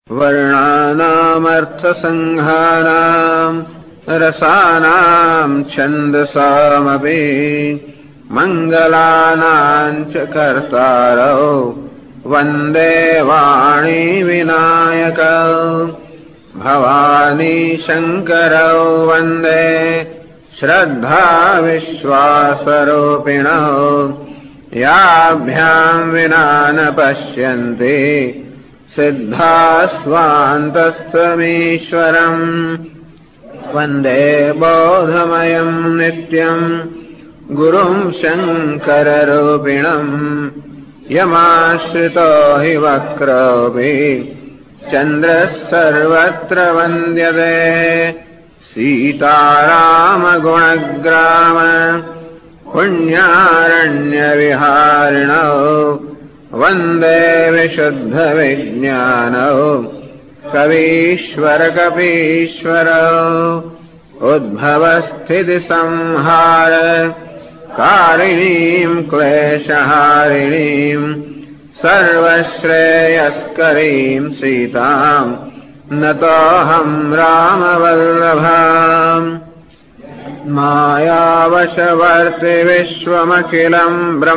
वर्णानामर्थसंहाराम् रसानां छन्दसामपि मङ्गलानां च कर्तारौ वन्दे वाणी विनायकौ भवानी शङ्करौ वन्दे श्रद्धा विश्वासरूपिणौ याभ्यां विना न पश्यन्ति सिद्धाः स्वान्तस्थमीश्वरम् वन्दे बोधमयं नित्यं गुरुं शङ्कररूपिणम् यमाश्रितो हि वक्रोऽपि चन्द्रः सर्वत्र वन्द्यते सीतारामगुणग्राम पुण्यारण्यविहारिणौ वन्दे विशुद्धविज्ञानौ कवीश्वरकपीश्वरौ उद्भवस्थितिसंहार कारिणीं क्लेशहारिणीं सर्वश्रेयस्करीं सीतां नतोऽहं रामवल्लभाम् मायावशवर्ति विश्वमखिलं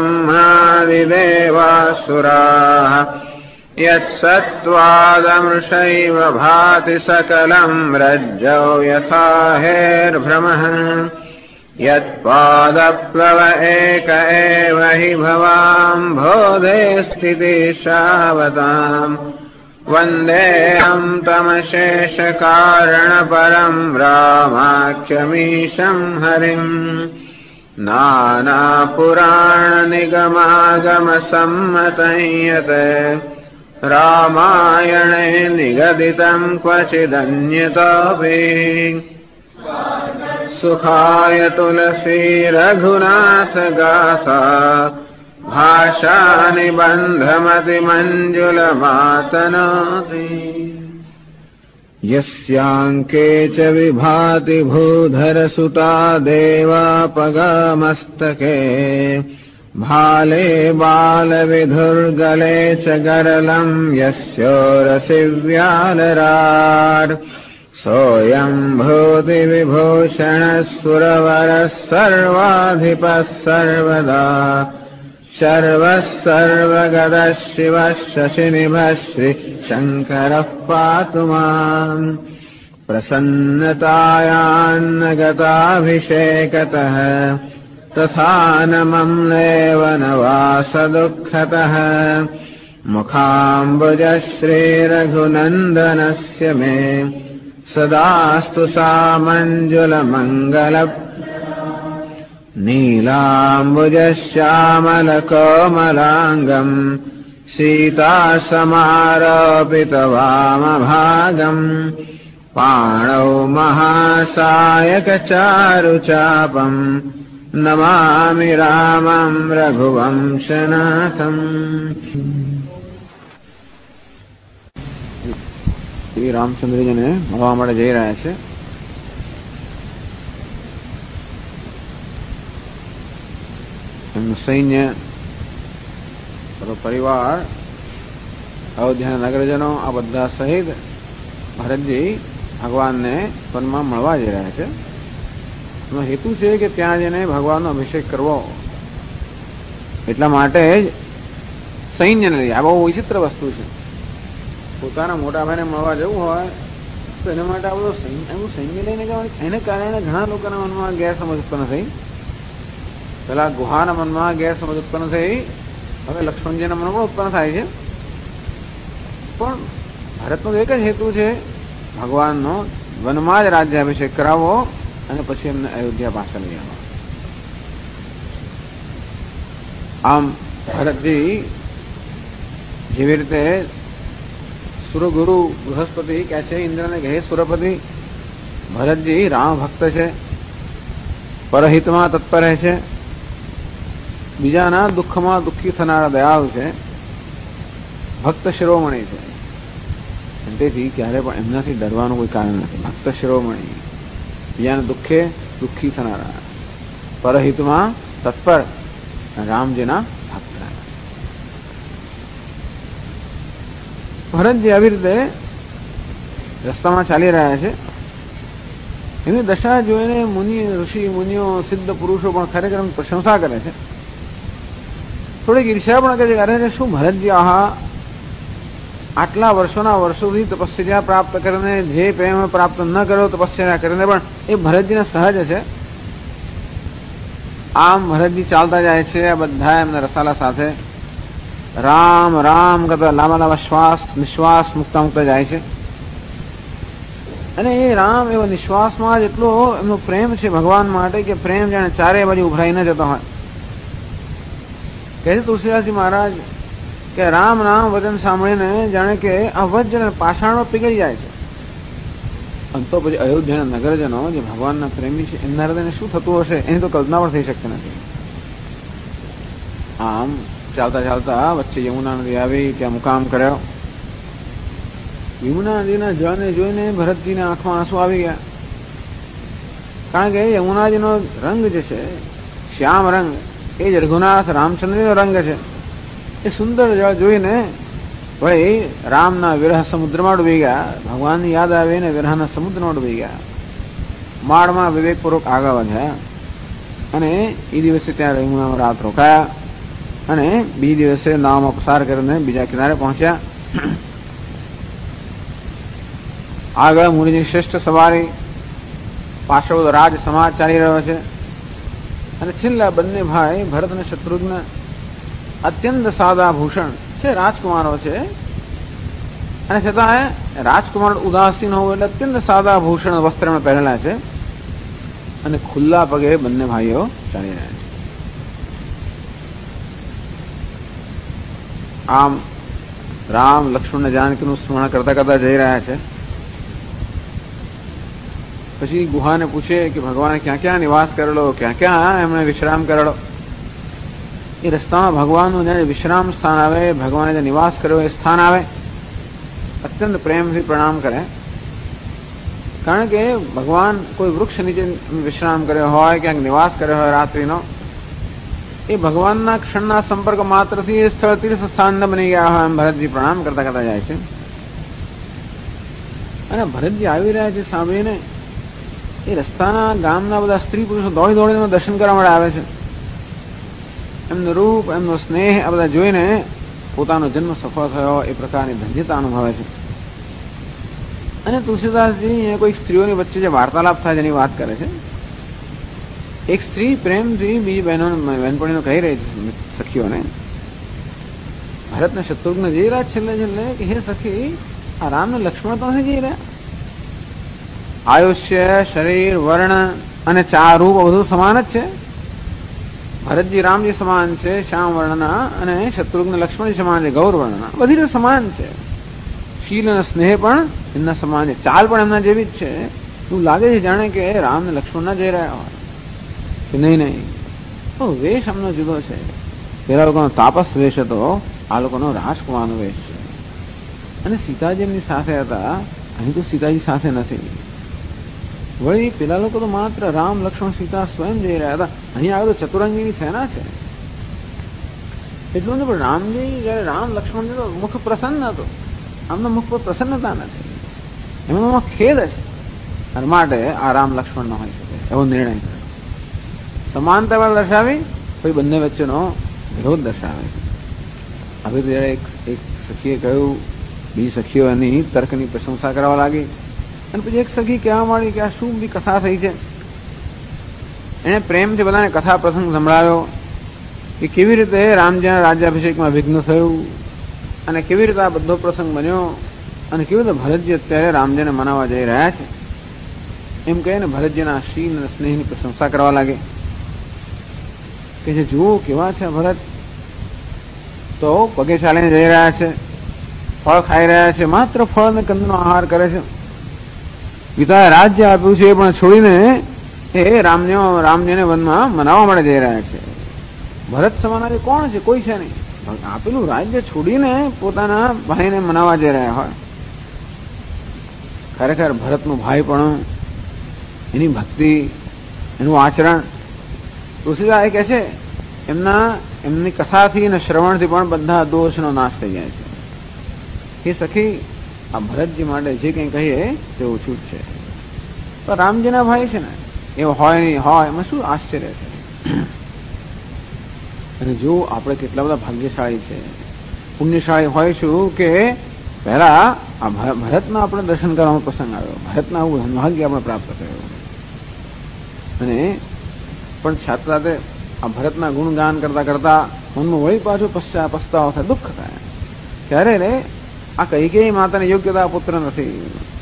ब्रह्मादिदेवासुराः यत्सत्त्वादमृषैव भाति सकलं रज्जौ यथा हेर्भ्रमः यत्पादप्लव एक एव हि भवाम्भोधे स्थितिशावताम् वन्देऽहं तमशेषकारणपरं रामाख्यमीशं हरिम् नानापुराणनिगमागमसम्मतं यत् रामायणे निगदितं क्वचिदन्यतोऽपि सुखाय तुलसी रघुनाथ गाथा भाषा निबन्धमतिमञ्जुलमातनोति यस्याङ्के च विभाति भूधरसुता देवापगामस्तके भाले बालविधुर्गले च गरलं यस्योरसि व्यालराट् सोऽयं भूतिविभूषणः सुरवरः सर्वाधिपः सर्वदा शर्वः सर्वगतः शिवः शशिनिभः श्रीशङ्करः पातु माम् प्रसन्नतायान्नगताभिषेकतः तथा न मम्लेव न वासदुःखतः मुखाम्बुजः श्रीरघुनन्दनस्य मे सदास्तु सामञ्जुलमङ्गल नीलाम्बुजश्यामलकोमलाङ्गम् सीतासमारोपितवामभागम् पाणौ महासायकचारुचापम् नमामि रामं रघुवंशनाथम्। श्री रामचंद्रजीने મળવા માટે જઈ રહ્યા છે. એમનું સૈન્ય, પરિવાર, અયોધ્યાના નગરજનો આ બધા સહિત ભરતજી ભગવાનને વનમાં મળવા જઈ રહ્યા છે. એનો હેતુ છે કે ત્યાં જઈને ભગવાનનો અભિષેક કરવો. એટલા માટે જ સૈન્યને લઈ. આ બહુ વિચિત્ર વસ્તુ છે. પોતાના મોટા ભાઈને મળવા જવું હોય તો એના માટે આ બધું સૈન્ય લઈને જવાનું. એને કારણે ઘણા લોકોના મનમાં ગેરસમજ ઉત્પન્ન થઈ. પેલા ગુહાના મનમાં ગેરસમજ ઉત્પન્ન થઈ. હવે લક્ષ્મણજીના મનમાં પણ ઉત્પન્ન થાય છે. પણ ભારતનો એક જ હેતુ છે, ભગવાનનો વનમાં જ રાજ્યાભિષેક કરાવવો અને પછી એમને અયોધ્યા પાછા લઈ આવવા. આમ ભરતજી જેવી રીતે સુરગુરુ બૃહસ્પતિ કહે છે ઇન્દ્રને કહે સુરપતિ, ભરતજી રામ ભક્ત છે, પરહિતમાં તત્પર છે, બીજાના દુઃખમાં દુઃખી થનારા દયાળુ છે, ભક્ત શિરોમણી છે. તેથી ક્યારે પણ એમનાથી ડરવાનું કોઈ કારણ નથી. ભક્ત શિરોમણી, બીજાના દુઃખે દુઃખી થનારા, પરહિતમાં તત્પર, રામજીના ભક્ત. ભરતજી આવી રીતે રસ્તામાં ચાલી રહ્યા છે. એની દશા જોઈને મુનિ, ઋષિ મુનિઓ, સિદ્ધ પુરુષો પણ ખરેખર પ્રશંસા કરે છે. થોડીક ઈર્ષ્યા પણ કરે છે. અરે શું ભરતજી, આટલા વર્ષોના વર્ષોથી તપશ્ચર્યા પ્રાપ્ત કરીને જે પ્રેમ પ્રાપ્ત ન કર્યો તપશ્ચર્યા કરીને, પણ એ ભરતજીને સહજ છે. આમ ભરતજી ચાલતા જાય છે આ બધા એમના રસાલા સાથે. રામ રામ કરતા લાંબા લાંબા શ્વાસ નિશ્વાસ મુકતા મુકતા જાય છે. અને એ રામ એવો નિશ્વાસમાં જ એટલો એમનો પ્રેમ છે ભગવાન માટે કે પ્રેમ જાણે ચારે બાજુ ઉભરાઈ ન જતો હોય. કહે છે તુલસીદાસજી મહારાજ કે રામ નામ વચન સાંભળીને જાણે કે આ વજ્ર પાષાણો પીગળી જાય છે. અને તો પછી અયોધ્યાના નગરજનો જે ભગવાનના પ્રેમી છે એમના હૃદયને શું થતું હશે એની તો કલ્પના પણ થઈ શકતી નથી. આમ ચાલતા ચાલતા વચ્ચે યમુના નદી આવી, ત્યાં મુકામ કર્યો. યમુના નદીના જળને જોઈને ભરતજીના આંખમાં આંસુ આવી ગયા. કારણ કે યમુનાજીનો રંગ જે છે શ્યામ રંગ, એ જ રઘુનાથ રામચંદ્રનો રંગ છે. એ સુંદર જળ જોઈને ભાઈ રામના વિરહ સમુદ્રમાં ડૂબી ગયા. ભગવાનની યાદ આવીને વિરહના સમુદ્રમાં ડૂબી ગયા. માળમાં વિવેકપૂર્વક આગળ વધ્યા અને એ દિવસે ત્યાં યમુનામાં રાત રોકાયા અને બીજા દિવસે નાવમાં પસાર કરીને બીજા કિનારે પહોંચ્યા. આગળ મુનિની શ્રેષ્ઠ સવારી, પાછળ રાજ સમાજ ચાલી રહ્યો છે. અને છેલ્લા બંને ભાઈ ભરત અને શત્રુઘ્ન અત્યંત સાદા ભૂષણ છે, રાજકુમારો છે. અને છતાં રાજકુમાર ઉદાસીન હોવું એટલે અત્યંત સાદા ભૂષણ વસ્ત્ર પહેરેલા છે અને ખુલ્લા પગે બંને ભાઈઓ ચાલી રહ્યા છે. આમ રામ લક્ષ્મણ અને જાનકીનું સ્મરણ કરતા કરતા જઈ રહ્યા છે. પછી ગુહાને પૂછે કે ભગવાને ક્યાં ક્યાં નિવાસ કરેલો, ક્યાં ક્યાં એમણે વિશ્રામ કરેલો. એ રસ્તામાં ભગવાનનું જે વિશ્રામ સ્થાન આવે, ભગવાને જે નિવાસ કર્યો એ સ્થાન આવે, અત્યંત પ્રેમથી પ્રણામ કરે. કારણ કે ભગવાન કોઈ વૃક્ષ નીચે વિશ્રામ કર્યો હોય, ક્યાંક નિવાસ કર્યો હોય રાત્રિનો, એ ભગવાનના ક્ષણના સંપર્ક માત્રથી એ સ્થળ તીર્થ સ્થાન બની ગયા હોય એમ ભરતજી પ્રણામ કરતા કરતા જાય છે. અને ભરતજી આવી રહ્યા છે સાંભળીને એ રસ્તાના ગામના બધા સ્ત્રી પુરુષો દોડી દોડીને દર્શન કરવા માટે આવે છે. એમનું રૂપ, એમનો સ્નેહ આ બધા જોઈને પોતાનો જન્મ સફળ થયો એ પ્રકારની ધન્યતા અનુભવે છે. અને તુલસીદાસજી કોઈ સ્ત્રીઓની વચ્ચે જે વાર્તાલાપ થાય જેની વાત કરે છે. એક સ્ત્રી પ્રેમથી બીજી બહેનપણીનો કહી રહી છે સખીઓને, ભરતને શત્રુઘ્ન જઈ રહ્યા છેલ્લે છેલ્લે કે હે સખી, આ રામને લક્ષ્મણ તો નથી જઈ રહ્યા. આયુષ્ય, શરીર, વર્ણ અને ચાર રૂપ બધું સમાન જ છે. ભરતજી રામજી સમાન છે શ્યામ વર્ણના, અને શત્રુઘ્ન લક્ષ્મણજી સમાન છે ગૌર વર્ણના. બધી રીતે સમાન છે. શીલ અને સ્નેહ પણ એમના સમાન છે, ચાલ પણ એમના જેવી જ છે. એવું લાગે છે જાણે કે રામ ને લક્ષ્મણ ના જઈ રહ્યા હોય. કે નહીં, તો વેશ એમનો જુદો છે. પેલા લોકોનો તાપસ વેશ હતો, આ લોકોનો રાજકુમારનો વેશ છે. અને સીતાજી એમની સાથે હતા, અહીં તો સીતાજી સાથે નથી. વળી પેલા લોકો તો માત્ર રામ લક્ષ્મણ સીતા સ્વયં જઈ રહ્યા હતા. અહીં આગળ તો ચતુરંગીની સેના છે. એટલું નહીં, પણ રામજી જયારે રામ લક્ષ્મણજી તો મુખ પ્રસન્ન હતો, આમના મુખ પર પ્રસન્નતા નથી, એમનો ખેદ છે. અને માટે આ રામ લક્ષ્મણ ન હોઈ શકે એવો નિર્ણય કર્યો. સમાનતા દર્શાવી પછી બંને વચ્ચેનો વિરોધ દર્શાવે. હવે તો જયારે એક સખીએ કહ્યું, બીજી સખીઓ એની તર્કની પ્રશંસા કરવા લાગી. અને પછી એક સખી કહેવા માંડી કે આ શું બી કથા થઈ છે. એને પ્રેમથી બધાને કથા પ્રસંગ સંભળાવ્યો કે કેવી રીતે રામજીના રાજ્યાભિષેકમાં વિઘ્ન થયું અને કેવી રીતે આ બધો પ્રસંગ બન્યો અને કેવી રીતે ભરતજી અત્યારે રામજીને મનાવવા જઈ રહ્યા છે. એમ કહીને ભરતજીના શીલ અને સ્નેહની પ્રશંસા કરવા લાગે કે જે જુઓ કેવા છે ભરત, તો પગે ચાલીને જઈ રહ્યા છે, ફળ ખાઈ રહ્યા છે, માત્ર ફળ અને કંદનો આહાર કરે છે. પિતાએ રાજ્ય આપ્યું છે એ પણ છોડીને એ રામજીને વનમાં મનાવવા માટે જઈ રહ્યા છે. ભરત સમાન કોણ છે? કોઈ છે નહીં. આપેલું રાજ્ય છોડીને પોતાના ભાઈને મનાવવા જઈ રહ્યા હોય. ખરેખર ભરતનું ભાઈ પણ, એની ભક્તિ, એનું આચરણ, તુલસીદાસ કહે છે એમની કથાથી અને શ્રવણથી પણ બધા દોષનો નાશ થઈ જાય છે. એ સખી આ ભરતજી માટે જે કંઈ કહીએ તે ઓછું જ છે. તો રામજીના ભાઈ છે ને એવો હોય નહીં, હોય એમાં શું આશ્ચર્ય છે. અને જો આપણે કેટલા બધા ભાગ્યશાળી છે, પુણ્યશાળી હોઈશું કે પહેલા આ ભરતના આપણે દર્શન કરવાનો પ્રસંગ આવ્યો, ભરતના આવું ભાગ્ય આપણે પ્રાપ્ત થયું. અને પણ છાત્રાતે આ ભરતના ગુણગાન કરતા કરતા મનમાં વળી પાછું પસ્તાવો થાય, દુઃખ થાય. ત્યારે રે આ કૈકેયી માતાને યોગ્યતા પુત્ર નથી.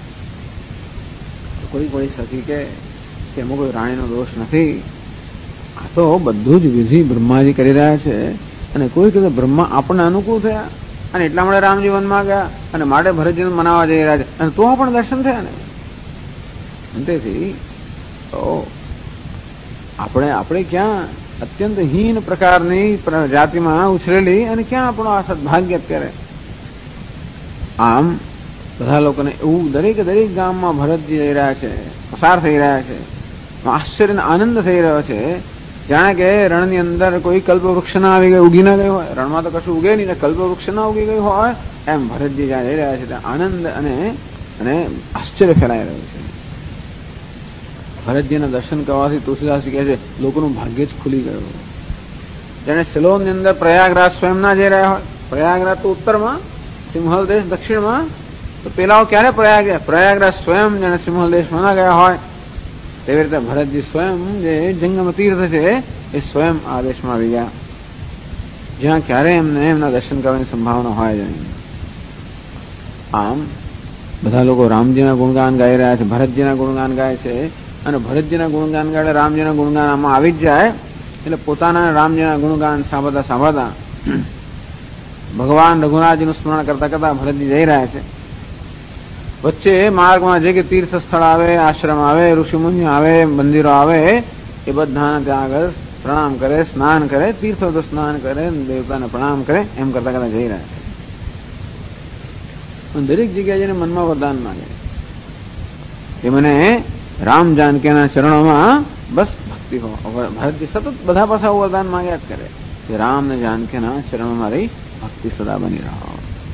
કોઈ કોઈ સખી કે એમાં કોઈ રાણીનો દોષ નથી, આ તો બધું જ વિધિ બ્રહ્માજી કરી રહ્યા છે. અને કોઈ કીધું બ્રહ્મા આપણને અનુકૂળ થયા અને એટલા માટે રામજી વનમાં ગયા અને માટે ભરતજીને મનાવવા જઈ રહ્યા છે, અને તો પણ દર્શન થયા ને. તેથી તો આપણે ક્યાં અત્યંત હીન પ્રકારની જાતિમાં ઉછરેલી અને ક્યાં આપણો આ સદભાગ્ય અત્યારે. આમ બધા લોકોને એવું દરેક ગામમાં ભરતજી જઈ રહ્યા છે, પસાર થઈ રહ્યા છે, આશ્ચર્ય આનંદ થઈ રહ્યો છે. જાણે કે રણની અંદર કોઈ કલ્પવૃક્ષ ના આવી ગયો, ઉગી ના ગયો હોય. રણમાં તો કશું ઉગે નહીં, કલ્પવૃક્ષ ના ઉગી ગયું હોય એમ ભરતજી જ્યાં જઈ રહ્યા છે ત્યાં આનંદ અને આશ્ચર્ય ફેલાઈ રહ્યું છે. ભરતજીના દર્શન કરવાથી તુલસીદાસજી કહે છે લોકોનું ભાગ્ય જ ખુલી ગયું. જેને સિલોનની અંદર પ્રયાગરાજ સ્વયં ના જઈ રહ્યા હોય, પ્રયાગરાજ તો ઉત્તરમાં, સિંહલ દેશ દક્ષિણમાં, તો પેલાઓ ક્યારે પ્રયાગરાજ સ્વયં જેને સિંહલ દેશમાં ના ગયા હોય, તેવી રીતે ભરતજી સ્વયં જે જંગમ તીર્થ છે એ સ્વયં આ દેશમાં આવી ગયા, જ્યાં ક્યારે એમને એમના દર્શન કરવાની સંભાવના હોય જ નહીં. આમ બધા લોકો રામજીના ગુણગાન ગાઈ રહ્યા છે, ભરતજીના ગુણગાન ગાય છે. અને ભરતજીના ગુણગાન ગાય રામજીના ગુણગાન આમાં આવી જ જાય. એટલે પોતાના રામજીના ગુણગાન સાંભળતા ભગવાન રઘુનાથજીનું સ્મરણ કરતા કરતા ભરતજી જઈ રહ્યા છે. વચ્ચે માર્ગમાં જે કે તીર્થ સ્થળ આવે, આશ્રમ આવે, ઋષિમુનિ આવે, મંદિરો આવે, એ બધાને ત્યાં આગળ પ્રણામ કરે, સ્નાન કરે, તીર્થો તો સ્નાન કરે, દેવતાને પ્રણામ કરે, એમ કરતા કરતા જઈ રહ્યા છે. દરેક જગ્યાએ જઈને મનમાં વરદાન માંગે કે મને રામ જાનકીના ચરણોમાં બસ ભક્તિ હો. ભરતજી સતત બધા પાછા વરદાન માંગ્યા જ કરે કે રામ ને જાનકીના ચરણોમાં મારી ભક્તિ સદા બની રહો.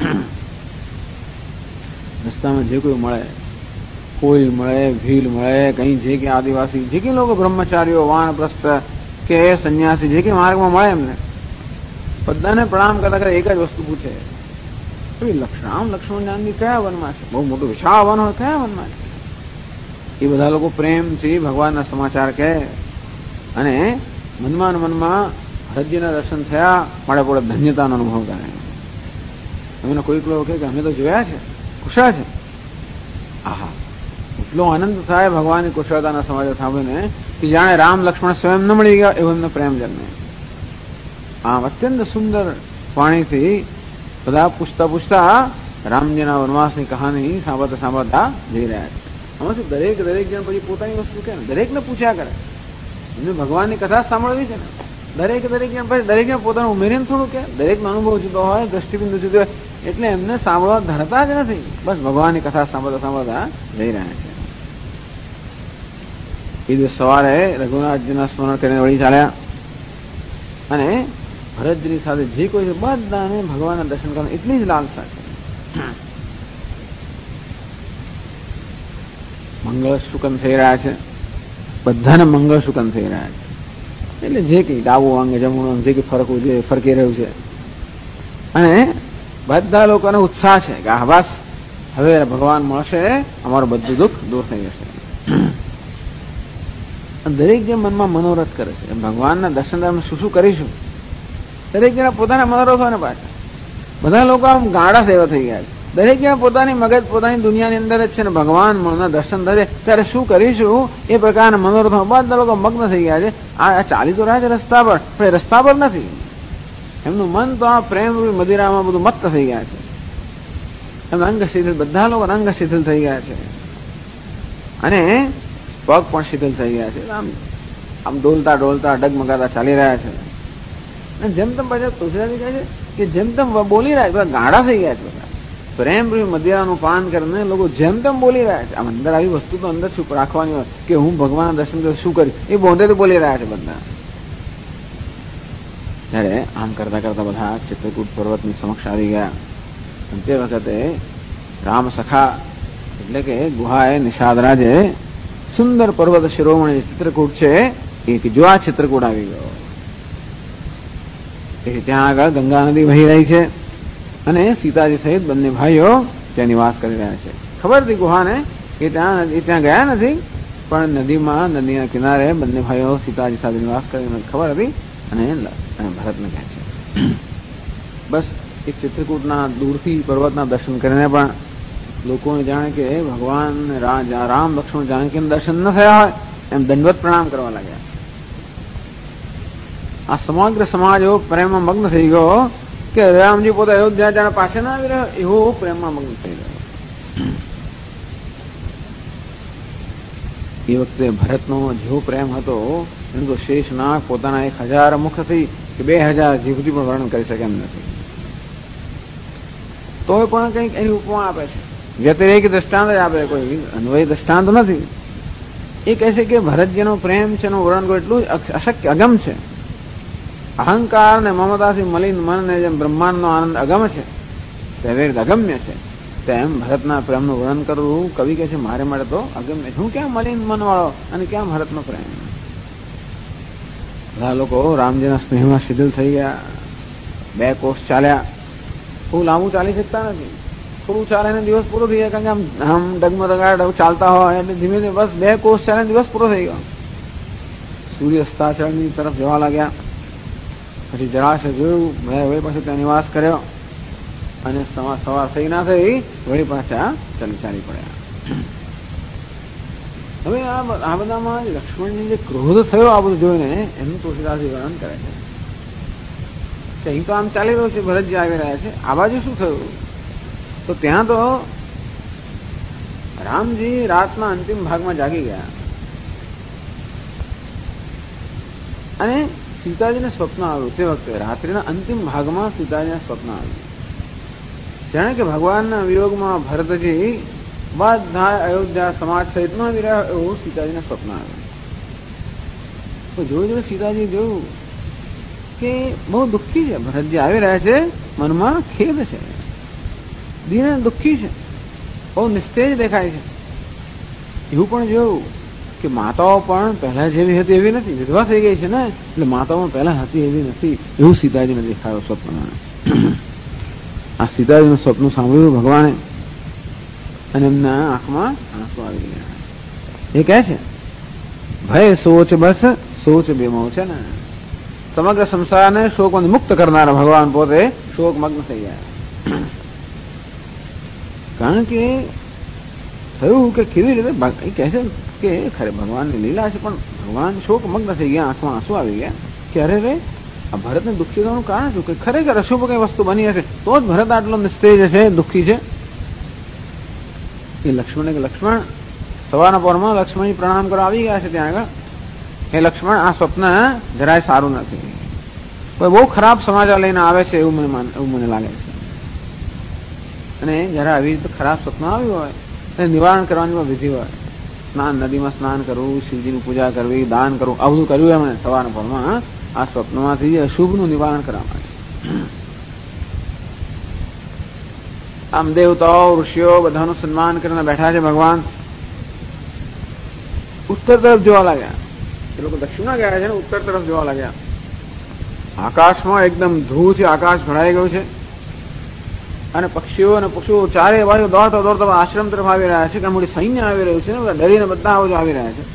રસ્તામાં જે કોઈ મળે, કોઈ મળે, ભીલ મળે, કઈ જે કે આદિવાસી, જે કે લોકો બ્રહ્મચારીઓ, વાનપ્રસ્થ કે સંન્યાસી, જે કે માર્ગમાં મળે એમને બધાને પ્રણામ કરતા કરતા એક જ વસ્તુ પૂછે, રામ લક્ષ્મણ જાનકી કયા વનમાં છે? બહુ મોટું વિશાળ વન હોય, કયા વનમાં છે? એ બધા લોકો પ્રેમથી ભગવાનના સમાચાર કહે અને મનમાં ભરતજીના દર્શન થયા માટે પોતે ધન્યતાનો અનુભવ કરે. એમને કોઈક લોકો કહે કે અમે તો જોયા છે, કુશળ છે. આહા, એટલો આનંદ થાય ભગવાનની કુશળતાના સમાચાર સાંભળીને કે જાણે રામ લક્ષ્મણ સ્વયં ન મળી ગયા એવો એમને પ્રેમ જન્મે. આમ અત્યંત સુંદર વાણીથી બધા પૂછતા રામજીના વનવાસની કહાની સાંભળતા જઈ રહ્યા છે. આમાં શું દરેક જણ પછી પોતાની વસ્તુ કે દરેકને પૂછ્યા કરે. એમને ભગવાનની કથા સાંભળવી છે ને, દરેક જણ પછી દરેક જણ પોતાનું ઉમેરીને થોડું કે દરેકનો અનુભવ જુદો હોય, દ્રષ્ટિબિંદુ જુદો હોય, એટલે એમને સાંભળવા ધરતા જ નથી. બસ ભગવાનની કથા સાંભળતા જઈ રહ્યા છે. એ દિવસ સવારે રઘુનાથજીના સ્મરણ કરીને વળી ચાલ્યા અને ભરતજીની સાથે જે કોઈ છે બધાને ભગવાનના દર્શન કરવાની એટલી જ લાલસા છે. મંગળ શુકન થઈ રહ્યા છે, બધાને મંગળ શુકન થઈ રહ્યા છે. એટલે જે કંઈ ડાબું અંગ જમણું અંગ જે કંઈ ફરકવું જે ફરકી રહ્યું છે અને બધા લોકોને ઉત્સાહ છે કે આ બસ હવે ભગવાન મળશે, અમારું બધું દુઃખ દૂર થઈ જશે. દરેક જે મનમાં મનોરથ કરે છે ભગવાનના દર્શન શું શું કરીશું, દરેક જણા પોતાના મનોરથ હોય ને પાછા બધા લોકો આમ ગાડા સેવા થઈ ગયા છે. દરેક જણા પોતાની મગજ પોતાની દુનિયાની અંદર જ છે ને ભગવાન મળના દર્શન થશે ત્યારે શું કરીશું એ પ્રકારના મનોરથમાં બધા લોકો મગ્ન થઈ ગયા છે. આ ચાલી તો રહ્યા છે રસ્તા પર, પણ એ રસ્તા પર નથી. એમનું મન તો આ પ્રેમ મદિરામાં બધું મત્ત થઈ ગયા છે. એમના અંગ શિથિલ, બધા લોકો અંગ શિથિલ થઈ ગયા છે અને પગ પણ શિથિલ થઈ ગયા છે. આમ ડોલતા ડગમગાતા ચાલી રહ્યા છે. અને જેમ તેમ પાછા તુલસીદાસજી કહે છે કે જેમ તેમ બોલી રહ્યા છે, ગાઢા થઈ ગયા છે. પ્રેમ મદિરાનું પાન કરીને લોકો જેમ તેમ બોલી રહ્યા છે. આમ અંદર આવી વસ્તુ તો અંદર શું રાખવાની હોય કે હું ભગવાનના દર્શન કરી શું કરીશ, એ બોંધેથી બોલી રહ્યા છે બધા. ત્યારે આમ કરતા કરતા બધા ચિત્રકૂટ પર્વતની સમક્ષ આવી ગયા. અને તે વખતે રામ સખા એટલે કે ગુહાએ નિષાદરાજે સુંદર પર્વત શિરોમણી ચિત્રકૂટ છે એ જો આ ચિત્રકૂટ આવી ગયો. ત્યાં આગળ ગંગા નદી વહી રહી છે અને સીતાજી સહિત બંને ભાઈઓ ત્યાં નિવાસ કરી રહ્યા છે. ખબર હતી ગુહાને કે ત્યાં ગયા નથી, પણ નદીમાં નદીના કિનારે બંને ભાઈઓ સીતાજી સાથે નિવાસ કરીને ખબર હતી અને ભરતને કહે છે. બસ એ ચિત્રકૂટના દૂરથી પર્વતના દર્શન કરીને પણ લોકોને જાણે કે ભગવાન રામ લક્ષ્મણ જાનકી દર્શન ન થયા હોય એમ દંડવત પ્રણામ કરવા લાગ્યા. આ સમગ્ર સમાજ એવો પ્રેમમાં મગ્ન થઈ ગયો કે રામજી પોતે અયોધ્યા જાણે પાછા ના આવી રહ્યો એવો પ્રેમમાં મગ્ન થઈ ગયો. એ વખતે ભરતનો જેવો પ્રેમ હતો એનું તો શેષ નાગ પોતાના 1000 મુખથી કે 2000 જીભથી પણ વર્ણન કરી શકે એમ નથી. તો પણ કંઈક એની ઉપમા આપે છે, વ્યતિરેકી દ્રષ્ટાંત જ આપે, કોઈ અન્વય દ્રષ્ટાંત નથી. એ કહે છે કે ભરતજીનો પ્રેમ છે એનું વર્ણન કરવું એટલું અશક્ય અગમ છે. અહંકાર ને મમતાથી મલિન મન ને જેમ બ્રહ્માંડનો આનંદ અગમ છે તેવી રીતે અગમ્ય છે, તેમ ભરતના પ્રેમનું વર્ણન કરવું કવિ કહે છે મારે માટે તો અગમ્ય છે. હું ક્યાં મલિન મન વાળો અને ક્યાં ભરતનો પ્રેમ. બધા લોકો રામજીના સ્નેહમાં શિથિલ થઈ ગયા. 2 કોષ ચાલ્યા. બહુ લાંબુ ચાલી શકતા નથી, થોડું ચાલે ને દિવસ પૂરો થઈ જાય, કારણ કે આમ ડગમડગાટ ચાલતા હોય એટલે ધીમે ધીમે બસ 2 કોષ ચાલે દિવસ પૂરો થઈ ગયો. સૂર્ય અસ્તાચળની તરફ જવા લાગ્યા. પછી જળાશય જોયું, વળી પાછું ત્યાં નિવાસ કર્યો અને સવાર થઈ ના થઈ વળી પાછા ચાલી પડ્યા. હવે આ બધામાં લક્ષ્મણને જે ક્રોધ થયો આ બધું જોઈને એનું તુલસીદાસજી વર્ણન કરે છે. અહીં તો આમ ચાલી રહ્યું છે, ભરતજી આવી રહ્યા છે, આ બાજુ શું થયું? તો ત્યાં તો રામજી રાતના અંતિમ ભાગમાં જાગી ગયા અને સીતાજીને સ્વપ્ન આવ્યું. તે વખતે રાત્રિના અંતિમ ભાગમાં સીતાજીને સ્વપ્ન આવ્યું. જાણે કે ભગવાનના વિયોગમાં ભરતજી બધા અયોધ્યા સમાજ સહિત ન આવી રહ્યા એવું સીતાજીને સ્વપ્ન આવ્યું. તો જોયું સીતાજી જોયું કે બહુ દુઃખી છે. ભરતજી આવી રહ્યા છે, મનમાં ખેદ છે, દીને દુઃખી છે, બહુ નિસ્તેજ દેખાય છે. એવું પણ જોયું કે માતાઓ પણ પહેલા જેવી હતી એવી નથી, વિધવા થઈ ગઈ છે ને, એટલે માતાઓ પણ પહેલા હતી એવી નથી, એવું સીતાજીને દેખાયો સ્વપ્નમાં. આ સીતાજીનું સ્વપ્ન સાંભળ્યું ભગવાને અને એમના આંખમાં આંસુ આવી ગયા. એ કહે છે ભય સોચ બસ સોચ બેમો છે ને, સમગ્ર સંસારને શોકમાંથી મુક્ત કરનારા ભગવાન પોતે શોક મગ્ન થઈ ગયા. કારણ કે થયું કે કેવી રીતે કહે છે કે ખરે ભગવાનની લીલા છે, પણ ભગવાન શોક મગ્ન થઈ ગયા, આંખમાં આંસુ આવી ગયા કે અરે રે આ ભરતને દુઃખી થવાનું કારણ શું? કે ખરેખર અશુભ કઈ વસ્તુ બની હશે તો જ ભરત આટલો નિસ્તેજ છે, દુઃખી છે. એ લક્ષ્મણ કે લક્ષ્મણ સવારના પરમાં લક્ષ્મણ પ્રણામ કરવા આવી ગયા છે ત્યાં આગળ. એ લક્ષ્મણ આ સ્વપ્ન જરાય સારું નથી, કોઈ બહુ ખરાબ સમાચાર લઈને આવે છે એવું મને લાગે છે. અને જયારે આવી રીતે ખરાબ સ્વપ્ન આવ્યું હોય એને નિવારણ કરવાની વિધિ હોય. નદીમાં સ્નાન કરવું, શિવજીની પૂજા કરવી, દાન કરવું, આ બધું કર્યું એમણે સવારના પરમાં આ સ્વપ્નમાંથી અશુભનું નિવારણ કરવા માટે. આમ દેવતાઓ ઋષિઓ બધાનું સન્માન કરીને બેઠા છે. ભગવાન ઉત્તર તરફ જોવા લાગ્યા. એ લોકો દક્ષિણમાં ગયા છે ને ઉત્તર તરફ જોવા લાગ્યા. આકાશમાં એકદમ ધૂળથી આકાશ ભરાઈ ગયું છે અને પક્ષીઓ અને પશુઓ ચારે બાજુ દોડતા દોડતા આશ્રમ તરફ આવી રહ્યા છે. કે મોટી સૈન્ય આવી રહ્યું છે ને, બધા ડરીને બધા આવી રહ્યા છે.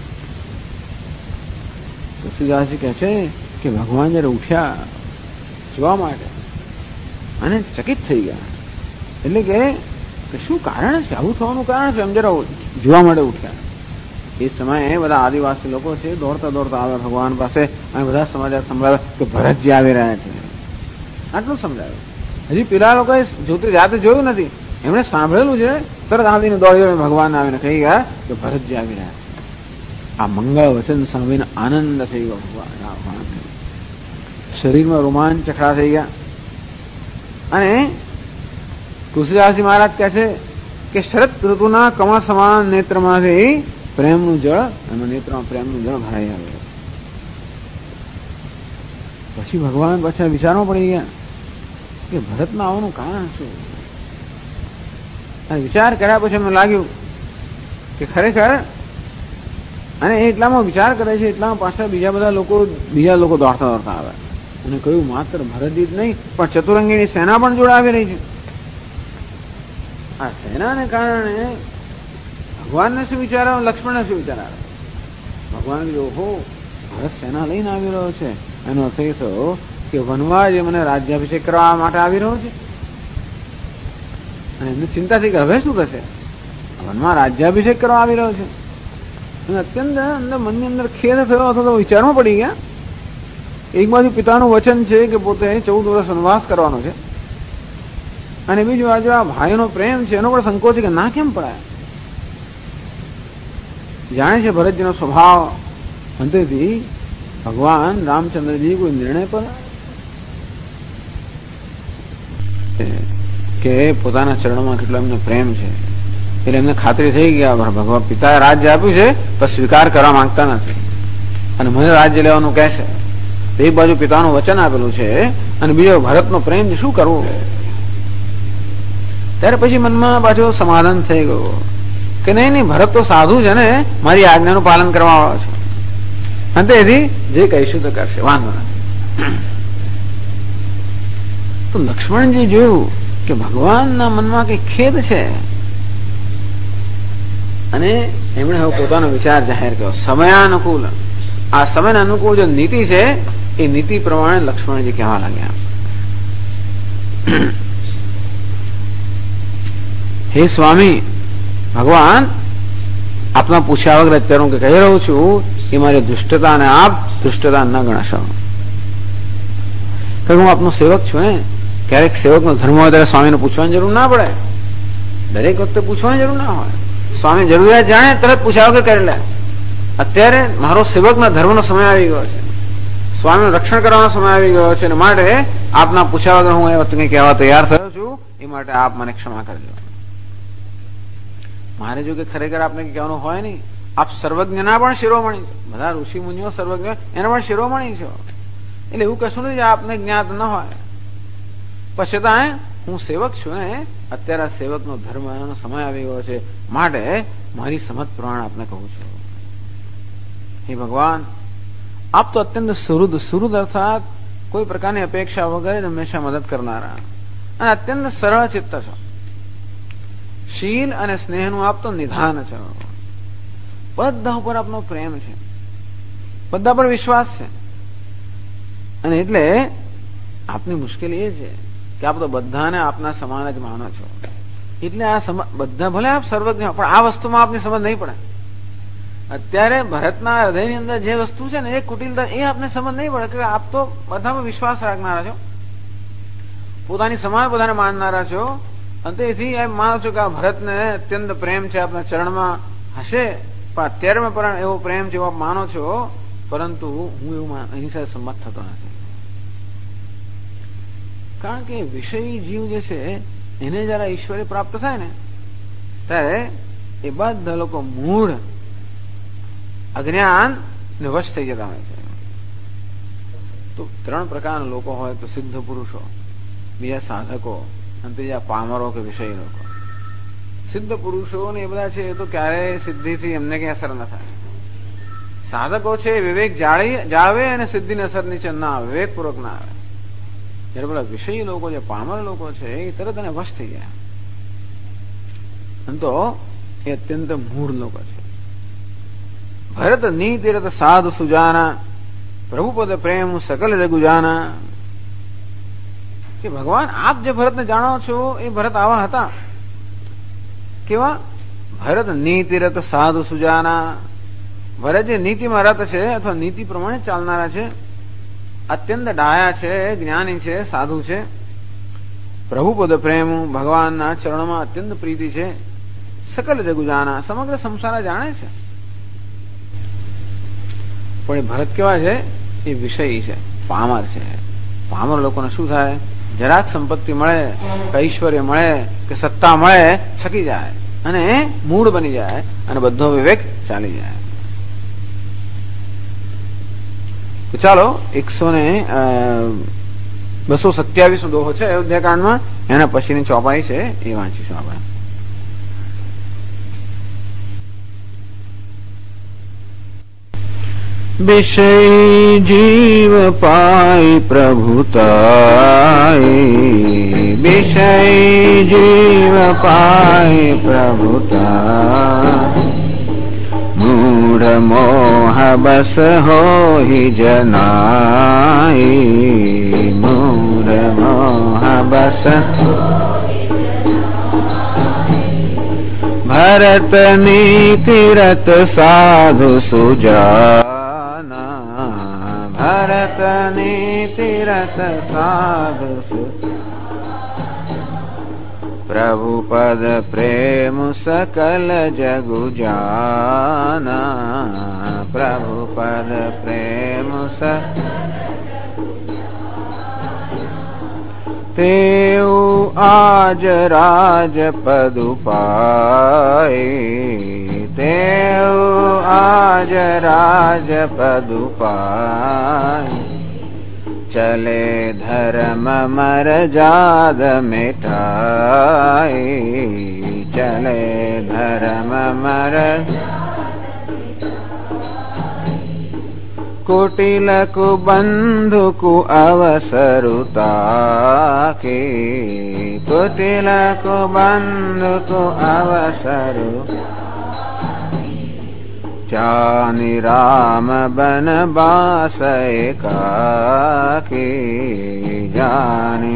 તુલસીદાસજી કહે છે કે ભગવાન જયારે ઉઠ્યા જોવા માટે અને ચકિત થઈ ગયા, એટલે કે શું કારણ છે, આવું થવાનું કારણ છે, એમ જરા જોવા માટે ઉઠ્યા. એ સમયે બધા આદિવાસી લોકો છે દોડતા દોડતા આવે ભગવાન પાસે અને બધા સમાચાર સંભળાવે કે ભરતજી આવી રહ્યા છે. આટલું સમજાવ્યું. હજી પેલા લોકોએ જાતે જોયું નથી, એમણે સાંભળેલું છે. તરત આવીને દોડી ભગવાન આવીને કહી ગયા કે ભરતજી આવી રહ્યા છે. આ મંગળ વચન સાંભળીને આનંદ થઈ ગયો. ભગવાન શરીરમાં રોમાંચ ચખડા થઈ ગયા. અને તુલસીદાસજી મહારાજ કહે છે કે શરદ ઋતુના કમળ સમાન નેત્રમાંથી પ્રેમનું જળ, એમાં નેત્રમાં પ્રેમનું જળ ભરાઈ આવ્યું. પછી ભગવાન પાછા વિચારવા પડી ગયા કે ભરતમાં આવવાનું કારણ શું? અને વિચાર કર્યા પછી એમને લાગ્યું કે ખરેખર, અને એટલામાં વિચાર કરે છે એટલામાં પાછળ બીજા લોકો દોડતા દોડતા આવે અને કહ્યું માત્ર ભરતજી જ નહીં પણ ચતુરંગીની સેના પણ જોડે આવી રહી છે. આ સેનાને કારણે ભગવાનને શું વિચાર આવે, લક્ષ્મણને શું વિચાર આવે? ભગવાન કીધું ઓહો, ભરત સેના લઈને આવી રહ્યો છે, એનો અર્થ એ થયો કે વનવાજ મને રાજ્યાભિષેક કરવા માટે આવી રહ્યો છે. અને એમને ચિંતા થઈ કે હવે શું થશે, વનમાં રાજ્યાભિષેક કરવા આવી રહ્યો છે. અને અત્યંત અંદર મનની અંદર ખેદ થયો અથવા તો વિચારમાં પડી ગયા. એક બાજુ પિતાનું વચન છે કે પોતે 14 વર્ષ વનવાસ કરવાનો છે, અને બીજી બાજુ આ ભાઈનો પ્રેમ છે એનો પણ સંકોચ છે કે ના કેમ પડાય. જાણે છે ભરતજીનો સ્વભાવ. અંતેથી ભગવાન રામચંદ્રજી કોઈ નિર્ણય પર કે પોતાના ચરણોમાં કેટલો એમને પ્રેમ છે, એટલે એમને ખાતરી થઈ ગયા ભગવાન પિતાએ રાજ્ય આપ્યું છે પણ સ્વીકાર કરવા માંગતા નથી અને મને રાજ્ય લેવાનું કહેશે. એક બાજુ પિતાનું વચન આપેલું છે અને બીજો ભરતનો પ્રેમ શું કરવું. ત્યારે પછી મનમાં પાછું સમાધાન થઈ ગયું કે નહીં, ભરત તો સાધુ છે ને, મારી આજ્ઞાનું પાલન કરવા વાળો છે, અને તેથી જે કહીશું તો કરશે, વાંધો નથી. તો લક્ષ્મણજી જોયું કે ભગવાનના મનમાં કઈ ખેદ છે અને એમણે હવે પોતાનો વિચાર જાહેર કર્યો. સમયાનુકૂળ, આ સમયના અનુકૂળ જે નીતિ છે એ નીતિ પ્રમાણે લક્ષ્મણજી કહેવા લાગ્યા, હે સ્વામી ભગવાન, આપના પૂછ્યા વગર અત્યારે હું કહી રહ્યો છું એ મારી દુષ્ટતા અને આપ દુષ્ટતા ન ગણશો. હું આપનો સેવક છું ને, ક્યારેક સેવકનો ધર્મ હોય ત્યારે સ્વામીને પૂછવાની જરૂર ના પડે, દરેક વખતે પૂછવાની જરૂર ના હોય. સ્વામી જરૂરિયાત જાણે તરત પૂછ્યા વગર કરી લે. અત્યારે મારો સેવકના ધર્મનો સમય આવી ગયો છે, સ્વામીનું રક્ષણ કરવાનો સમય આવી ગયો છે, અને માટે આપના પૂછ્યા વગર હું એ વખતે કહેવા તૈયાર થયો છું, એ માટે આપ મને ક્ષમા કરજો. મારે જો કે ખરેખર આપને કહેવાનું હોય નહીં, આપ સર્વજ્ઞના પણ શિરોમણી છો, બધા ઋષિ મુનિઓ સર્વજ્ઞ એના પણ શિરોમણી છો, એટલે એવું કશું નથી આપને જ્ઞાત ન હોય. પછી હું સેવક છું ને, અત્યારે આ સેવકનો ધર્મ એનો સમય આવી ગયો છે, માટે મારી સમજ પ્રમાણે આપને કહું છું. હે ભગવાન, આપ તો અત્યંત સુહૃદ અર્થાત કોઈ પ્રકારની અપેક્ષા વગર હંમેશા મદદ કરનારા અને અત્યંત સરળ ચિત્ત છો. શીલ અને સ્નેહનું આપ તો નિધાન છો. બધા ઉપર આપનો પ્રેમ છે, બધા પર વિશ્વાસ છે, અને એટલે આપની મુશ્કેલી એ છે કે આપ તો બધાને આપના સમાન જ માનો છો. એટલે આ બધા ભલે આપ સર્વજ્ઞ, પણ આ વસ્તુમાં આપની સમજ નહીં પડે. અત્યારે ભરતના હૃદયની અંદર જે વસ્તુ છે ને, એ કુટિલતા, એ આપને સમજ નહીં પડે કે આપ તો બધામાં વિશ્વાસ રાખનારા છો, પોતાની સમાન બધાને માનનારા છો, અને તેથી એમ માનો છો કે આ ભરતને અત્યંત પ્રેમ છે, આપના ચરણમાં હશે, પણ અત્યારે પણ એવો પ્રેમ જેવો આપ માનો છો, પરંતુ હું એવું એની સાથે સંમત થતો નથી. કારણ કે વિષયી જીવ જે છે એને જયારે ઈશ્વરે પ્રાપ્ત થાય ને, ત્યારે એ બધા લોકો મૂળ અજ્ઞાન ને વશ થઈ જતા હોય છે. તો 3 પ્રકારના લોકો હોય તો સિદ્ધ પુરુષો, બીજા સાધકો, અને ત્રીજા પામરો કે વિષયી લોકો. સિદ્ધ પુરુષો ને એ બધા છે એ તો ક્યારેય સિદ્ધિથી એમને કઈ અસર ન થાય. સાધકો છે વિવેક જાળવે અને સિદ્ધિની અસર નીચે ના આવે, વિવેક પૂર્વક ના આવે. જયારે પેલા વિષયી લોકો, જે પામર લોકો છે, એ તરત એને વશ થઈ ગયા. તો એ અત્યંત મૂળ લોકો છે. ભરત નીતિરત સાધુ સુજાના, પ્રભુપદ પ્રેમ સકલ જગુજાના. કે ભગવાન, આપ જે ભરતને જાણો છો એ ભરત આવા હતા. કેવા? ભરત નીતિરત સાધુ સુજાના. ભરત જે નીતિમાં રત છે અથવા નીતિ પ્રમાણે ચાલનારા છે, અત્યંત ડાયા છે, જ્ઞાની છે, સાધુ છે. પ્રભુપદ પ્રેમ, ભગવાનના ચરણોમાં અત્યંત પ્રીતિ છે. સકલ જગુજાના, સમગ્ર સંસાર જાણે છે. પણ એ ભરત કેવા છે? એ વિષયી છે, પામર છે. પામર લોકોને શું થાય? જરાક સંપત્તિ મળે, કે ઐશ્વર્ય મળે, કે સત્તા મળે, છકી જાય અને મૂળ બની જાય અને બધો વિવેક ચાલી જાય. તો ચાલો 227 દોહો છે અયોધ્યાકાંડમાં, એના પછીની ચોપાઈ છે એ વાંચીશું આપણે. विषय जीव पाई प्रभुताई, विषय जीव पाई प्रभुताई। मूढ़ मोह बस हो ही जनाई, मूढ़ मोह बस भरत नीति रत साधु सुजाना, भरत नीति रत साधु प्रभु पद प्रेम सकल जगु जाना, प्रभु पद प्रेम तेऊ आज राज पदु पाए, तेऊ आज राज पदु पाए। चले धर्म मर जाद मिटाए, चले धर्म मर कुटिल कु बंधु कु अवसरुता के, कुटिल कु बंधु कु अवसरु जानि राम बन बास एकाकी, जानि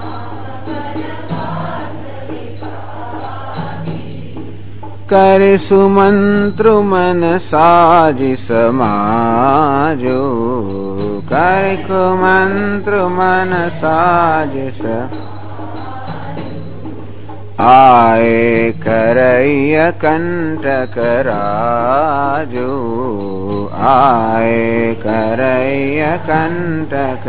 कर सुमंत्रु मन साजि समाजो, कर कुमंत्रु मन साजिस आए करैय कंटक राजो, आए करैय कंटक।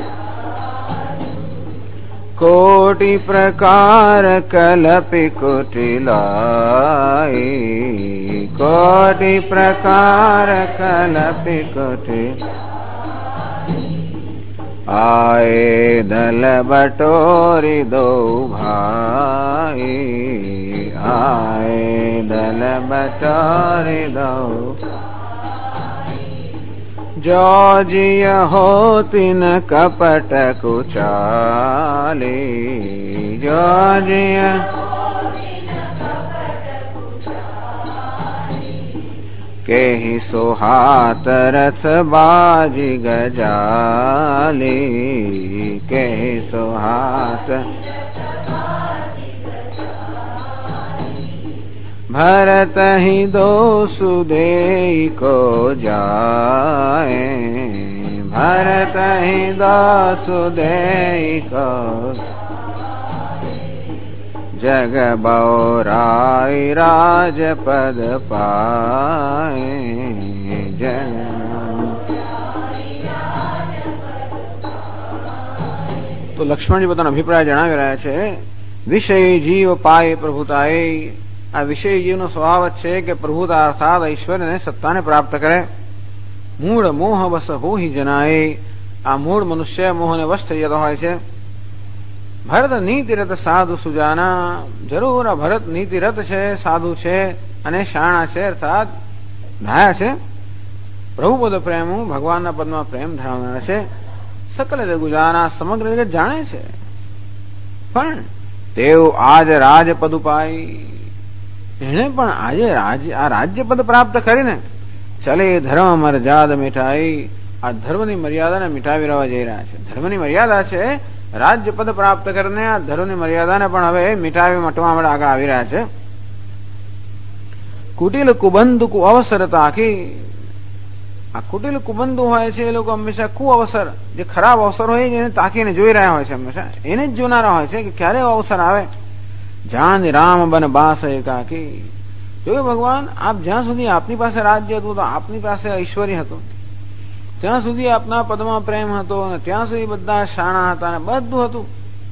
कोटि प्रकार कलपि कुटिलाई, कोटि प्रकार कलपि कुटि आए दल बटोरी दो भाई, आए दल बटोरी दो। जो जिय हो तिन कपट कुचाली, जो जिय केहि सोहात रथ बाजी गजाली, केहि सोहात भरत ही दो सुदेई को जाए, भरत ही दो सुदेई को जग बौराई राजपद पाए, जग। तो लक्ष्मण जी પોતાનો અભિપ્રાય જણાવી રહ્યા છે। વિષય જીવ પાય પ્રભુતાએ, આ વિષય જીવનો સ્વભાવ જ છે કે પ્રભુતા અર્થાત ઐશ્વર્યને સત્તાને પ્રાપ્ત કરે। મૂળ મોહ વશ હોઈ જનાય, આ મૂળ મનુષ્ય મોહને વશ થઈ જતો હોય છે। ભરત નીતિરત સાધુ સુજાના, જરૂર આ ભરત નીતિરત છે, સાધુ છે અને શાણા છે, અર્થાત ધાયા છે। પ્રભુ પદ પ્રેમ, ભગવાનના પદમાં પ્રેમ ધરાવનારા છે। સકલ જગુજાના, સમગ્ર જગત જાણે છે। પણ તેઓ આજ રાજપદ ઉપાય, એને પણ આજે આ રાજ્ય પદ પ્રાપ્ત કરીને ચલે ધર્મ મર્યાદ મિટાઈ, આ ધર્મની મર્યાદાને મિટાવી રહેવા જઈ રહ્યા છે। ધર્મની મર્યાદા છે, રાજ્ય પદ પ્રાપ્ત કરીને આ ધર્મની મર્યાદાને પણ હવે મિટાવી મટવા માટે આગળ આવી રહ્યા છે। કુટિલ કુબંધુ કુ અવસર તાકી, આ કુટિલ કુબંધુ હોય છે એ લોકો હંમેશા કુ અવસર, જે ખરાબ અવસર હોય એને તાકીને જોઈ રહ્યા હોય છે, હંમેશા એને જ જોનારા હોય છે કે ક્યારે એવો અવસર આવે। જાન રામ બન બાસ એકાકી, જોયું ભગવાન આપ જ્યાં સુધી આપની પાસે રાજ્ય હતું તો આપની પાસે ઐશ્વર્ય હતું, ત્યાં સુધી આપના પદમાં પ્રેમ હતો અને ત્યાં સુધી બધા શાણા હતા અને બધું હતું।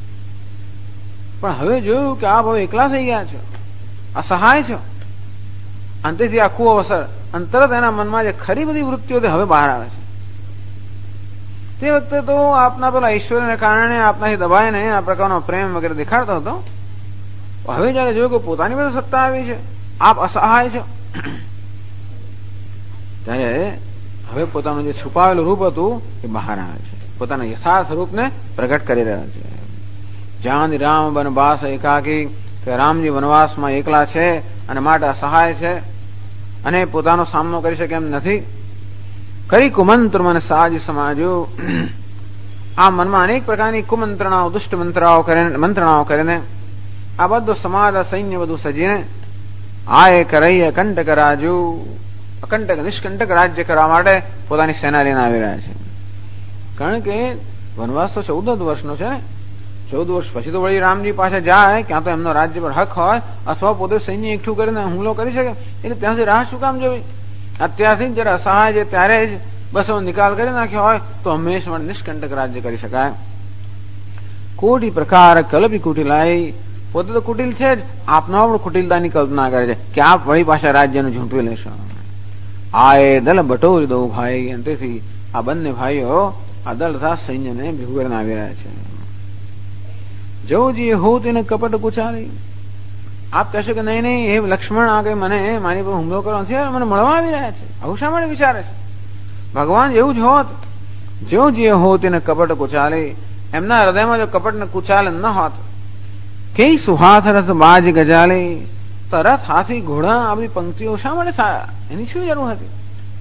પણ હવે જોયું કે આપ હવે એકલા થઈ ગયા છો, અસહાય છો, અંતેથી આખું અવસર અને તરત એના મનમાં જે ખરી બધી વૃત્તિઓ હવે બહાર આવે છે। તે વખતે તો આપના પેલા ઐશ્વર્યને કારણે આપનાથી દબાઈને આ પ્રકારનો પ્રેમ વગેરે દેખાડતો હતો। હવે જયારે જોયું કે પોતાની પાસે સત્તા આવી છે, આપ અસહાય છો, ત્યારે હવે પોતાનું જે છુપાવેલું રૂપ હતું એ બહાર આવે છે, પોતાના યથાર્થ રૂપને પ્રગટ કરી રહ્યા છે. જ્યાં રામ વનવાસ એકાકી, કે રામજી વનવાસમાં એકલા છે અને માટે અસહાય છે અને પોતાનો સામનો કરી શકે એમ નથી. કરી કુમંત્ર મન સાજ સમાજો, આ મનમાં અનેક પ્રકારની કુમંત્રણાઓ, દુષ્ટ મંત્રણાઓ કરીને આ બધું સમાજ, સૈન્ય બધું સજીને આય કરઈ અકંટક રાજુ, અકંટક નિષ્કંટક રાજ્ય કરવા માટે પોતાની સેના લઈને આવી રહ્યા છે. કારણ કે વનવાસ તો 14 વર્ષનો છે ને, 14 વર્ષ પછી તો વળી રામજી પાસે જાય, ક્યાં તો એમનો રાજ્ય પર હક હોય અથવા પોતે સૈન્ય એકઠું કરીને હુમલો કરી શકે. એટલે ત્યાં સુધી રાહ શું કામ જોવી? અત્યારથી જયારે અસહાય છે ત્યારે જ બસ નિકાલ કરી નાખ્યો હોય તો હંમેશા માટે નિષ્કંટક રાજ્ય કરી શકાય. કોટી પ્રકાર કલપી કુટિલાઈ, પોતે તો કુટિલ છે જ, આપનો પણ કુટિલતાની કલ્પના કરે છે કે આપ વળી પાછા રાજ્યનું ઝૂંટવી લેશો. આય દલ બટોરી દો ભાઈ, અને તેથી આ બંને ભાઈઓ આ દળ તથા સૈન્યને ભેગું કરીને આવી રહ્યા છે. જવું જે હો તેને કપટ કુચાલી, આપ કહેશો કે નહીં નહીં, એ લક્ષ્મણ આ કઈ મને મારી પર હુમલો કરવાનો છે, મને મળવા આવી રહ્યા છે, આવું શા માટે વિચારે છે? ભગવાન એવું જ હોત, જેવું જે હો તેને કપટ કુચાલી, એમના હૃદયમાં જો કપટ ને કુચાલ ન હોત, કે સુહાથ રથ બાજ ગજાલે, તો રથ, હાથી, ઘોડા આ બધી પંક્તિઓ શા માટે, એની શું જરૂર હતી?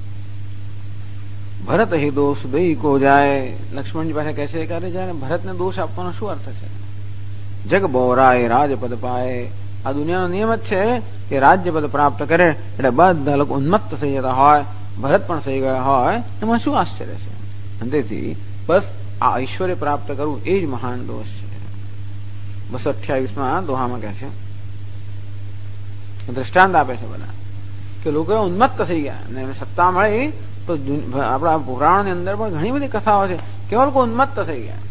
ભરત હે દોષ દઈ કો જાય, લક્ષ્મણજી પાસે કહે છે કે અરે જયારે ભરતને દોષ આપવાનો શું અર્થ છે? જગ બોરાય રાજપદ પાય, આ દુનિયાનો નિયમ જ છે કે રાજ્યપદ પ્રાપ્ત કરે એટલે બધા લોકો ઉન્મત્ત થઈ જતા હોય, ભરત પણ થઈ ગયા હોય, એમાં શું આશ્ચર્ય છે? અને તેથી બસ આ ઐશ્વર્ય પ્રાપ્ત કરવું એ જ મહાન દોષ છે. 228 દોહામાં કહે છે, દ્રષ્ટાંત આપે છે બધા કે લોકો ઉન્મત્ત થઈ ગયા અને એમને સત્તા મળી તો આપણા પુરાણની અંદર પણ ઘણી બધી કથાઓ છે કેવા લોકો ઉન્મત્ત થઈ ગયા.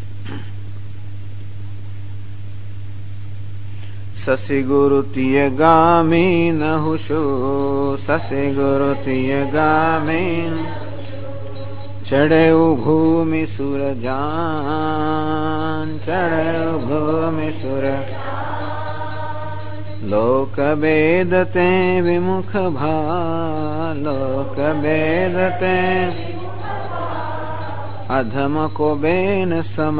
સસી ગુરુ તિય ગામી નહુષો, સસી ગુરુ તિય ગામી, ચડે ભૂમિ સુર જાન, ચડે ભૂમિ સુર, લોક બેદતે વિમુખ ભા, લોક બેદતે અધમ કો બેન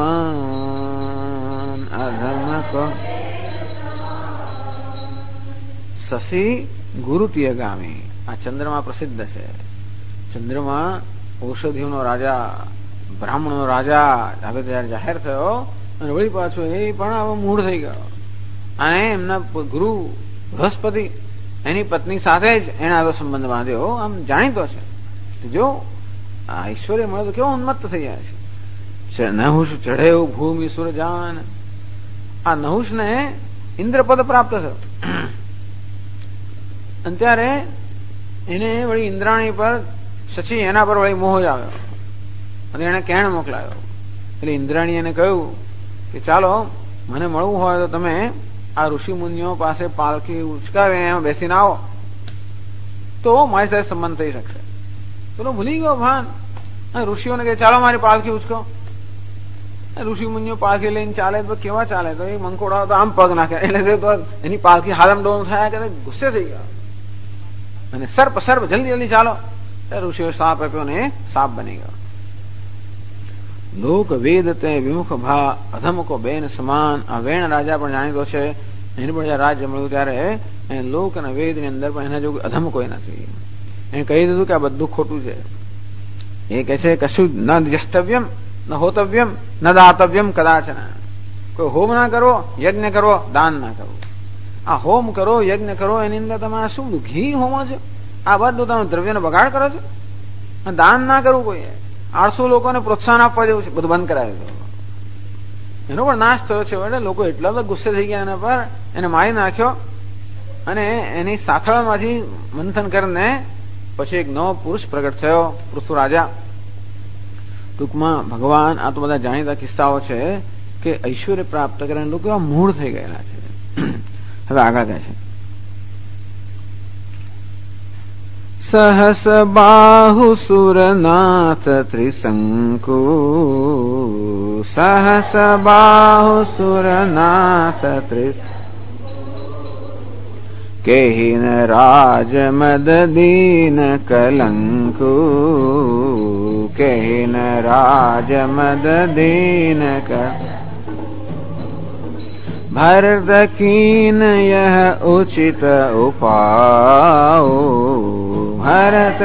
સમાન, અધમ કો. શશી ગુરુતીય ગામી, આ ચંદ્રમા પ્રસિદ્ધ છે. ચંદ્રમા ઔષધિઓનો રાજા, બ્રાહ્મણનો રાજા હવે ત્યારે જાહેર થયો અને વળી પાછો એ પણ હવે મૂળ થઈ ગયો અને એમના ગુરુ બૃહસ્પતિ એની પત્ની સાથે જ એને આવો સંબંધ બાંધ્યો, આમ જાણીતો છે. જો આ ઐશ્વર્ય મળે તો કેવો ઉન્મત્ત થઈ જાય છે. નહુષ ચઢે ભૂમિ સુરજાન, આ નહુષ ને ઇન્દ્રપદ પ્રાપ્ત થયો અને ત્યારે એને વળી ઇન્દ્રાણી પર, શચી એના પર વળી મોહ જ આવ્યો અને એને કેણ મોકલાયો. એટલે ઇન્દ્રાણી એને કહ્યું કે ચાલો મને મળવું હોય તો તમે આ ઋષિ મુનિઓ પાસે પાલખી ઉચકાવે એમાં બેસીને આવો તો મારી સાથે સંબંધ થઈ શકશે. ચલો ભૂલી ગયો ભાન, ઋષિઓને કહે ચાલો મારી પાલખી ઉચકો. ઋષિ મુનિઓ પાલખી લઈને ચાલે તો કેવા ચાલે, તો એ મંકોડા તો આમ પગ નાખે એટલે એની પાલખી હાલમ ડોમ થયા કે ગુસ્સે થઈ ગયા અને સર્પ જલ્દી જલ્દી ચાલો. ઋષિઓ સાપ આપ્યો ને સાપ બની ગયો. લોક વેદ તે વિમુખ ભા, અધમ કો બેન સમાન. આ વેણ રાજા પણ જાણીતો છે, એને પણ જયારે રાજ્ય મળ્યું ત્યારે લોક અને વેદ ની અંદર પણ એના જેવું અધમ કોઈ નથી. એને કહી દીધું કે આ બધું ખોટું છે. એ કહે છે કશું ન જષ્ટવ્યમ ન હોતવ્યમ ન દાતવ્યમ કદાચન. કોઈ હોમ ના કરવો, યજ્ઞ કરવો, દાન ના કરવું. આ હોમ કરો, યજ્ઞ કરો, એની અંદર તમે શું ઘી હોમો છો? આ બધું તમે દ્રવ્યનો બગાડ કરો છો. દાન ના કરવું કોઈ, 800 લોકોને પ્રોત્સાહન આપવા જેવું છે, બધું બંધ કરાવ્યું. એનો પણ નાશ થયો છે. એટલે લોકો એટલા બધા ગુસ્સે થઈ ગયા એના પર, એને મારી નાખ્યો અને એની સાથળમાંથી મંથન કરીને પછી એક નવો પુરુષ પ્રગટ થયો, પૃથુ રાજા. ટૂંકમાં ભગવાન, આ તો બધા જાણીતા કિસ્સાઓ છે કે ઐશ્વર્ય પ્રાપ્ત કરીને લોકો એવા મૂળ થઈ ગયેલા છે. હવે આગળ કહે છે, સહસ બાહુ સુરનાથ ત્રિશંકુ, સહસ બાહુ સુરનાથ ત્રિશંકુ, केहि न राज मद दीन कलंकु, केहि न राज मद दीन भरत कीन यह उचित उपाओ, भरत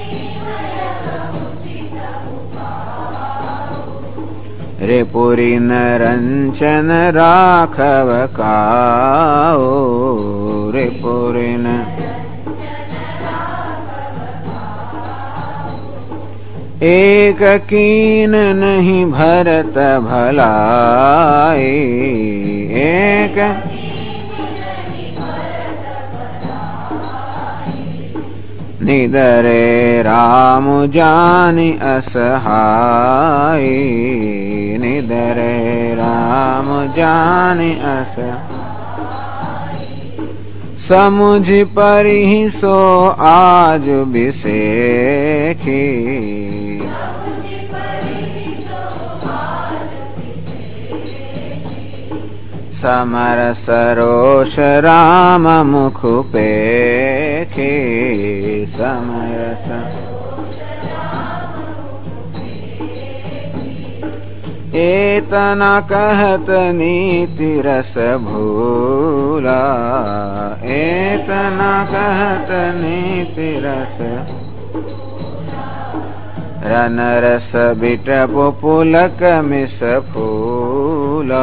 रिपुरी न रंचन राघव काओ, रिपुरी न एक कीन नहीं भरत भलाई, एक निदरे राम जानि असहाय, निदरे राम जानि असहाय। समुझ परिहि सो आज बिसेखी, समर सरोष राम मुख पेखे, समरस एतना कहत नीति रस भूला, एतना कहत नीति रस रन रस बिटप पुलक मिस फूला,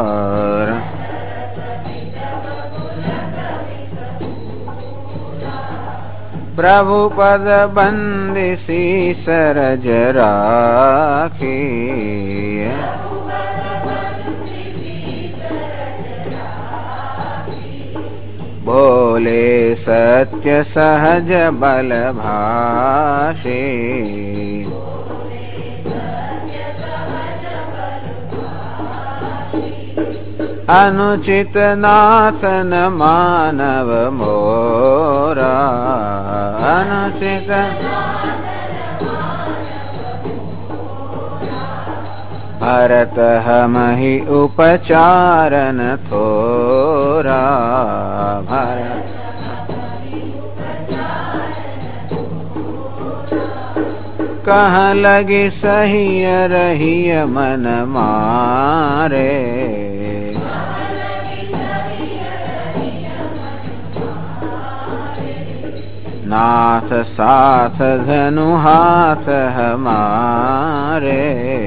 प्रभु पद बंदिसी सरज राखी, बोले सत्य सहज बल भाषे, अनुचित नाथ न मानव मोरा, अनुचित भरत हम ही उपचारन थोरा, भरत कह लगी सही रही मन मारे, नाथ साथ धनु हाथ हमारे,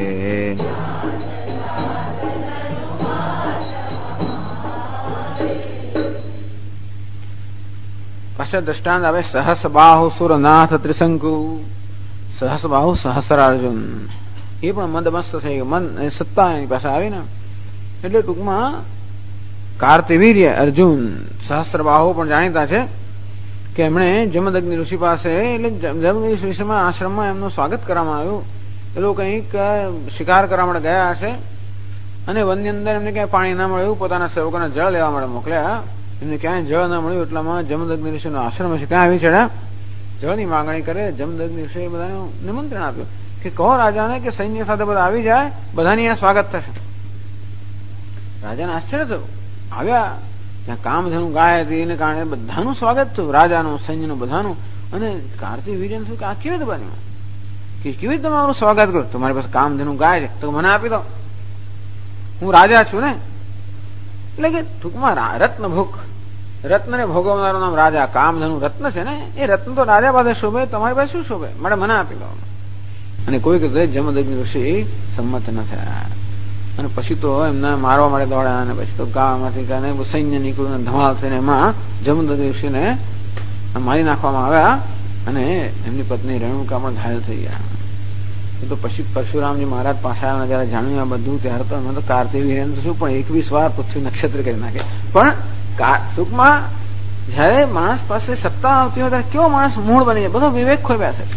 पाછળ દ્રષ્ટાંત આવે સહસ બાહુ સુરનાથ ત્રિશંકુ, સહસ બાહુ સહસ્રાર્જુન, એ પણ મંદમસ્ત થઈ ગયો, મન સત્તા એની પાસે આવી ને, એટલે ટૂંકમાં કાર્તિવીર્ય અર્જુન સહસ્ત્ર બાહુ પણ જાણીતા છે કે એમણે જમદગ્નિ ઋષિ પાસે, એટલે જમદગ્નિ ઋષિમાં આશ્રમમાં એમનું સ્વાગત કરવામાં આવ્યું. એ લોકો કંઈક શિકાર કરવા માટે ગયા હશે અને વનની અંદર એમને ક્યાંય પાણી ના મળ્યું, પોતાના સેવકોને જળ લેવા માટે મોકલ્યા, એમને ક્યાંય જળ ના મળ્યું, એટલામાં જમદગ્નિ ઋષિનો આશ્રમ છે ત્યાં આવી ચડ્યા, જળની માંગણી કરે. જમદગ્નિ ઋષિએ બધાને નિમંત્રણ આપ્યું કે કહો રાજાને કે સૈન્ય સાથે બધા આવી જાય, બધાની અહીંયા સ્વાગત થશે. રાજાને આશ્ચર્ય થયું, આવ્યા ત્યાં કામધેનુ ગાય હતી એને કારણે બધાનું સ્વાગત થયું, રાજાનું, સૈન્યનું, બધાનું. અને કાર્તિવીર્યને થયું કે આ કેવી રીતે બન્યું, કે કેવી રીતે તમારું સ્વાગત કરું, તમારી પાસે કામધેનુ ગાય છે તો મને આપી દો, હું રાજા છું ને. એટલે કે ટૂંકમાં રત્ન ભૂખ, રત્નને ભોગવનારું નામ રાજા, કામધેનુ રત્ન છે ને, એ રત્ન તો રાજા પાસે શોભે, તમારી પાસે શું શોભે, માટે મને આપી દો. અને કોઈ કહેતો જમદગ્નિ ઋષિ સંમત ન થયા, અને પછી તો એમને મારવા માટે દોડ્યા, અને પછી તો ગામમાંથી સૈન્ય નીકળ્યું, ધમાલ થઈને એમાં જમદગ્નિ ઋષિને મારી નાખવામાં આવ્યા, અને એમની પત્ની રેણુકા પણ ઘાયલ થઈ ગયા. તો પછી પરશુરામજી મહારાજ પાછા આવ્યા, જયારે જાણ્યું આ બધું, ત્યારે તો એમને તો કાર્તિવીર્ય શું પણ 21 વાર પૃથ્વી નક્ષત્ર કરી નાખે. પણ ટૂંકમાં જયારે માણસ પાસે સત્તા આવતી હોય ત્યારે કેવો માણસ મૂળ બની જાય, બધો વિવેક ખોઈ છે.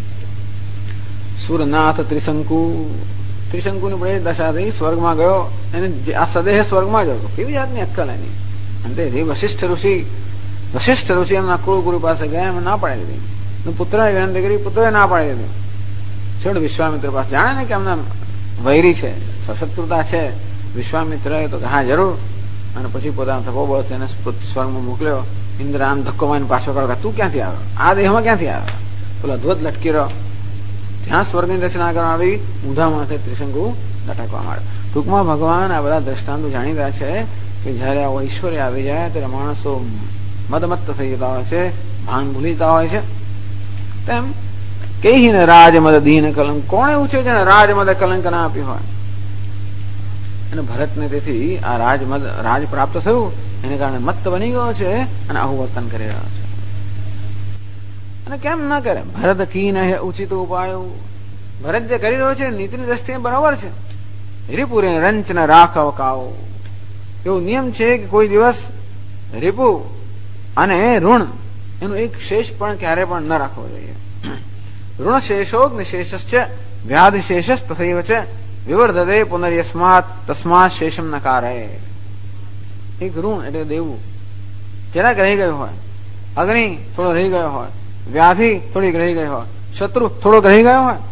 સુરનાથ ત્રિશંકુ, ત્રિશંકુની બધી દશા થઈ, સ્વર્ગમાં ગયો, એને આ સદેહ સ્વર્ગમાં જ હતો, કેવી જાતની અક્કલ એની. અને તે વશિષ્ઠ ઋષિ એમના કુળગુરુ પાસે ગયા, એમને ના પાડી દીધી, પુત્રને વિનંતી કરી, પુત્રએ ના પાડી દીધી. છેવટે વિશ્વામિત્ર પાસે, જાણે ને કે એમના વૈરી છે, શત્રુતા છે, વિશ્વામિત્ર તો હા જરૂર, અને પછી પોતાના તપોબળથી એને સ્વર્ગમાં મોકલ્યો. ઇન્દ્ર આમ ધક્કો મારીને પાછો કાઢો, તું ક્યાંથી આવ્યો, આ દેહમાં ક્યાંથી આવ્યો? પેલો અદ્ભુત લટકી રહ્યો. ત્યાં સ્વર્ગની રચના કરવામાં આવી, ઊંધા માથે ત્રિશંકુ લટકવા માંડે. ટૂંકમાં ભગવાન આ બધા દ્રષ્ટાંતો જાણી રહ્યા છે કે જયારે આવો ઐશ્વર્ય આવી જાય ત્યારે માણસો મદમત્ત થઈ જતા હોય છે, ભાન ભૂલી જતા હોય છે. તેમ કહીને રાજમદ દીન કલંક, કોણ એવું છે જેને રાજમદ કલંક ના આપ્યું હોય? અને ભરતને તેથી આ રાજ પ્રાપ્ત થયું, એને કારણે મત્ત બની ગયો છે અને આવું વર્તન કરી રહ્યો છે. અને કેમ ના કરે? ભરત કી નહે ઉચિત ઉપાયો. ભરત જે કરી રહ્યો છે નીતિની દ્રષ્ટિએ બરાબર છે. રીપુરે રંચ ને રાખવ કાઓ, એવો નિયમ છે કે કોઈ દિવસ રીપુ અને ઋણ એનું એક શેષ પણ ક્યારે પણ ન રાખવો જોઈએ. ઋણ શેષોગ નિશેષ વ્યાધિ શેષ તથૈવ છે વિવર્ધતે પુનર્યસ્માત તસ્માત શેષમ નકારે. એક ઋણ એટલે દેવું જરાક રહી ગયું હોય, અગ્નિ થોડો રહી ગયો હોય, વ્યાધિ થોડીક રહી ગઈ હોય, શત્રુ થોડોક રહી ગયો હોય,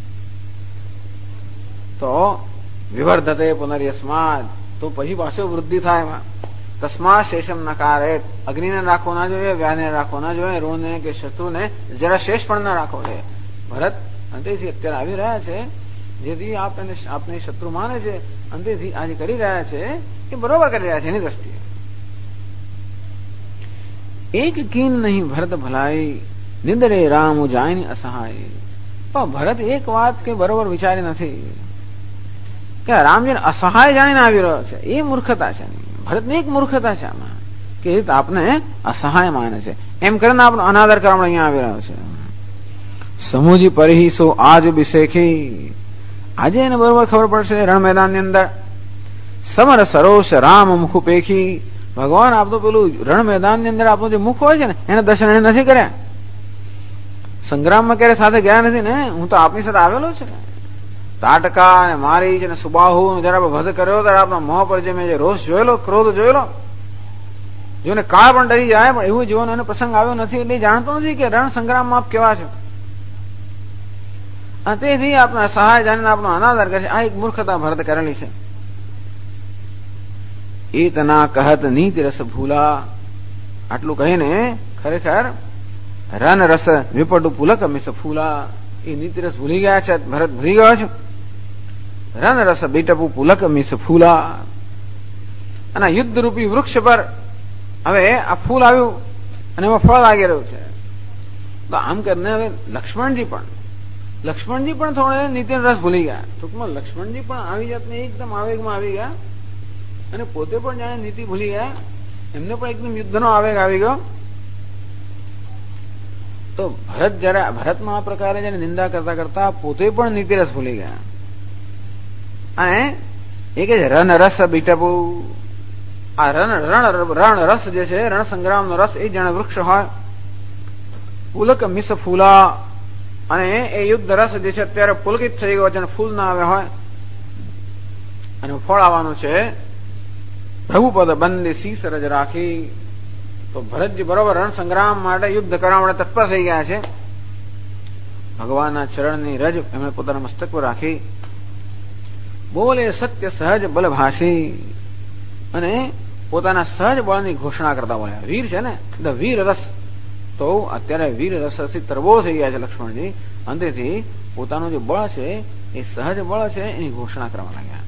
તો વિવર્ધતે પુનર્યસ્માત, તો પછી પાછો વૃદ્ધિ થાય એમાં. તસ્માત શેષમ નકારે, અગ્નિને રાખવો ના જોઈએ, વ્યાધિને રાખવો ના જોઈએ, ઋણને કે શત્રુને જરા શેષ પણ ના રાખવો જોઈએ. ભરત અંતેથી અત્યારે આવી રહ્યા છે, જેથી આપને શત્રુ માને છે, અંતેથી આજે કરી રહ્યા છે એ બરોબર કરી રહ્યા છે એની દ્રષ્ટિએ. એક કીન નહીં ભરત ભલાઈ, નિંદરે રામ જાયની અસહાય. પણ ભરત એક વાત કે બરોબર વિચારી નથી કે રામજીને અસહાય જાણીને આવી રહ્યો છે. એ મૂર્ખતા છે. ભરતની એક મૂર્ખતા છે આમાં કે આપને અસહાય માને છે, એમ કરીને આપણો અનાદર કરવા અહીંયા આવી રહ્યો છે. સમૂજી પરિહી સો આજ બિશેખી, આજે એને બરોબર ખબર પડશે રણ મેદાનની અંદર. સમર સરોષ રામ મુખ પેખી, ભગવાન આપણું પેલું રણ મેદાનની અંદર આપણું જે મુખ હોય છે ને એના દર્શન એને નથી કર્યા. સંગ્રામમાં ક્યારે સાથે ગયા નથી ને, હું તો આપની સાથે આવેલો છે ને. તાટકા અને મારી છે ને સુબાહુ જયારે વધ કર્યો ત્યારે આપણા મોં પર જે મેં જે રોષ જોયેલો, ક્રોધ જોયેલો, જોને કાળ પણ ડરી જાય, પણ એવું જીવન એને પ્રસંગ આવ્યો નથી એટલે જાણતો નથી કે રણ સંગ્રામમાં આપ કેવા છો. અને તેથી આપણા સહાય જાણીને આપણો અનાદર કરે છે. આ એક મૂર્ખતા ભરત કરેલી છે. એતના કહત નીતિ રસ ભૂલા, આટલું કહીને ખરેખર રન રસ વિપટુ પુલક મિસ ફૂલા, એ નીતિ રસ ભૂલી ગયા છે. ભરત ભૂલી ગયો છે. રન રસ બીટપુ પુલક મિસ ફૂલા, અને યુદ્ધ રૂપી વૃક્ષ પર હવે આ ફૂલ આવ્યું અને એમાં ફળ લાગી રહ્યું છે. તો આમ કરીને હવે લક્ષ્મણજી પણ થોડે નીતિનો રસ ભૂલી ગયા. ટૂંકમાં લક્ષ્મણજી પણ આવી જાતને એકદમ આવેગમાં આવી ગયા અને પોતે પણ જાણે નીતિ ભૂલી ગયા. એમને પણ એકદમ યુદ્ધનો આવેગ આવી ગયો. તો ભરતમાં આ પ્રકારે જેને નિંદા કરતા કરતા પોતે પણ નીતિ રસ ભૂલી ગયા. અને એ કે રણ રસ બીટપુ, આ રણ રસ જે છે, રણ સંગ્રામનો રસ, એ જાણે વૃક્ષ હોય. પુલક મિસ ફૂલા, અને એ યુદ્ધ રસ જે છે અત્યારે પુલકિત થઈ ગયો છે અને ફૂલ ના આવે હોય અને ફળ આવવાનું છે. પ્રભુપદ બંદી શીશ રજ રાખી, તો ભરતજી બરોબર રણ સંગ્રામ માટે યુદ્ધ કરવા માટે તત્પર થઈ ગયા છે. ભગવાનના ચરણની રજ એમણે પોતાના મસ્તક પર રાખી. બોલે સત્ય સહજ બલભાષી, અને પોતાના સહજ બળની ઘોષણા કરતા બોલ્યા. વીર છે ને, ધ વીર રસ, તો અત્યારે વીર રસથી તરબો થઈ ગયા છે લક્ષ્મણજી. અંતેથી પોતાનું જે બળ છે એ સહજ બળ છે એની ઘોષણા કરવા લાગ્યા.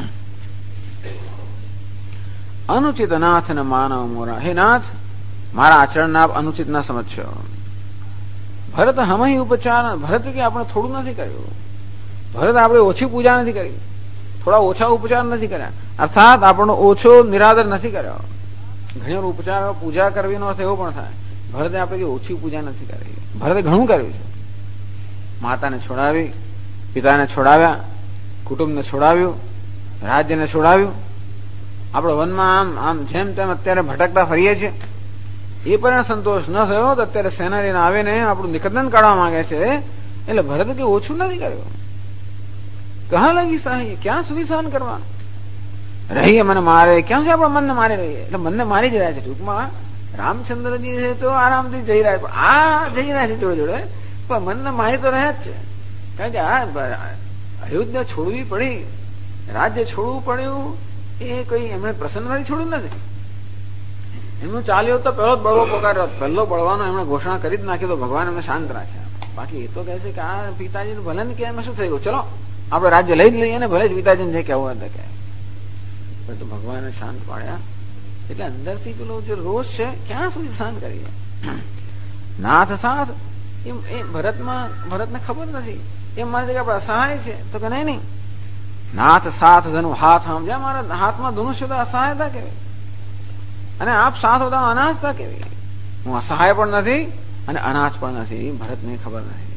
અનુચિત નાથ ને માનવ મોરા, હે નાથ મારા આચરણ આપ અનુચિત ના સમજશો. ભરત હમહી ઉપચાર, ભરત કે આપણે થોડું નથી કર્યું. ભરત આપણે ઓછી પૂજા નથી કરી, થોડા ઓછા ઉપચાર નથી કર્યા, અર્થાત આપણો ઓછો નિરાદર નથી કર્યો. ઘણી વાર ઉપચાર પૂજા કરવીનો અર્થ એવો પણ થાય. ભરતે આપણે ઓછી પૂજા નથી કરી, ભરતે ઘણું કર્યું છે. માતાને છોડાવી, પિતાને છોડાવ્યા, કુટુંબને છોડાવ્યું, રાજ્યને છોડાવ્યું. આપણે વનમાં આમ જેમ તેમ અત્યારે ભટકતા ફરીએ છીએ. એ પણ સંતોષ ન થયો તો અત્યારે સેના લઈને આવીને આપણું નિકંદન કાઢવા માંગે છે. એટલે ભરત કે ઓછું નથી કર્યું. કહા લગી સહાય, ક્યાં સુધી સહન કરવાનું? રહીએ મને મારે, ક્યાં સુધી આપણે મનને મારી રહીએ? એટલે મનને મારી જ રહ્યા છે. ટૂંકમાં રામચંદ્રજી છે તો આરામથી જઈ રહ્યા છે, આ જઈ રહ્યા છે જોડે જોડે, પણ મનને મારી તો રહ્યા જ છે. કારણ કે આ અયોધ્યા છોડવી પડી, રાજ્ય છોડવું પડ્યું, એ કઈ એમણે પ્રસન્નતાથી છોડ્યું નથી. એમનું ચાલ્યું તો પેલો જ બળવો પકાર્યો, પહેલો બળવાનો એમણે ઘોષણા કરી જ નાખી તો ભગવાન એમને શાંત રાખ્યા. બાકી એ તો કહે છે કે આ પિતાજી ભલે ને કે એમાં શું થઈ ગયું, ચલો આપણે રાજ્ય લઈ જ લઈએ ને, ભલે જ પિતાજીને જે કહેવું હોય તો કહે. તો ભગવાને શાંત પાડ્યા. એટલે અંદરથી પેલો જે રોષ છે ક્યાં સુધી શાંત કરીએ. નાથ સાથ એ ભરતને ખબર નથી, એમ માને છે કે આપણે અસહાય છે. તો કે નહીં, નાથ સાથ ધનુ હાથ આમ, જ્યાં મારા હાથમાં ધનુષ્ય તો અસહાયતા કેવી, અને આપ સાથ હોતા અનાથતા કેવી. હું અસહાય પણ નથી અને અનાથ પણ નથી, ભરતને ખબર નથી.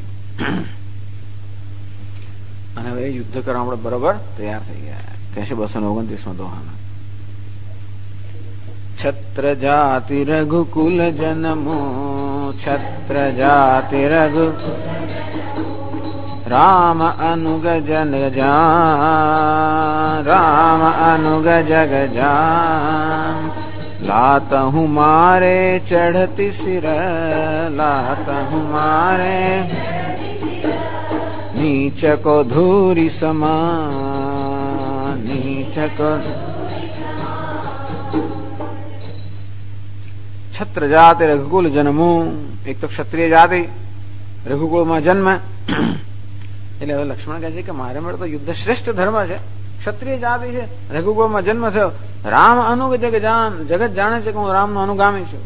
અને હવે યુદ્ધ કરવા આપણે બરોબર તૈયાર થઈ ગયા. કહેશે 229 દોહામાં, છત્ર જાતિ રઘુકુલ જન્મો, છત્ર જાતિ રઘુ રામ અનુગ જન જાન, રામ અનુગ જગ જાન. लात हूँ मारे चढ़ती सिर, लात हूँ मारे नीच को धूरी समान, नीच को. छत्र जाति रघुकुल जन्मो, एक तो ક્ષત્રિય જાતિ રઘુકુળમાં જન્મ. એટલે હવે લક્ષ્મણ કહે છે કે મારે માટે તો યુદ્ધ શ્રેષ્ઠ ધર્મ છે, ક્ષત્રિય જાતિ છે, રઘુકુળમાં જન્મ થયો. રામ અનુગ જગ જાન, જગત જાણે છે કે હું રામનો અનુગામી છું.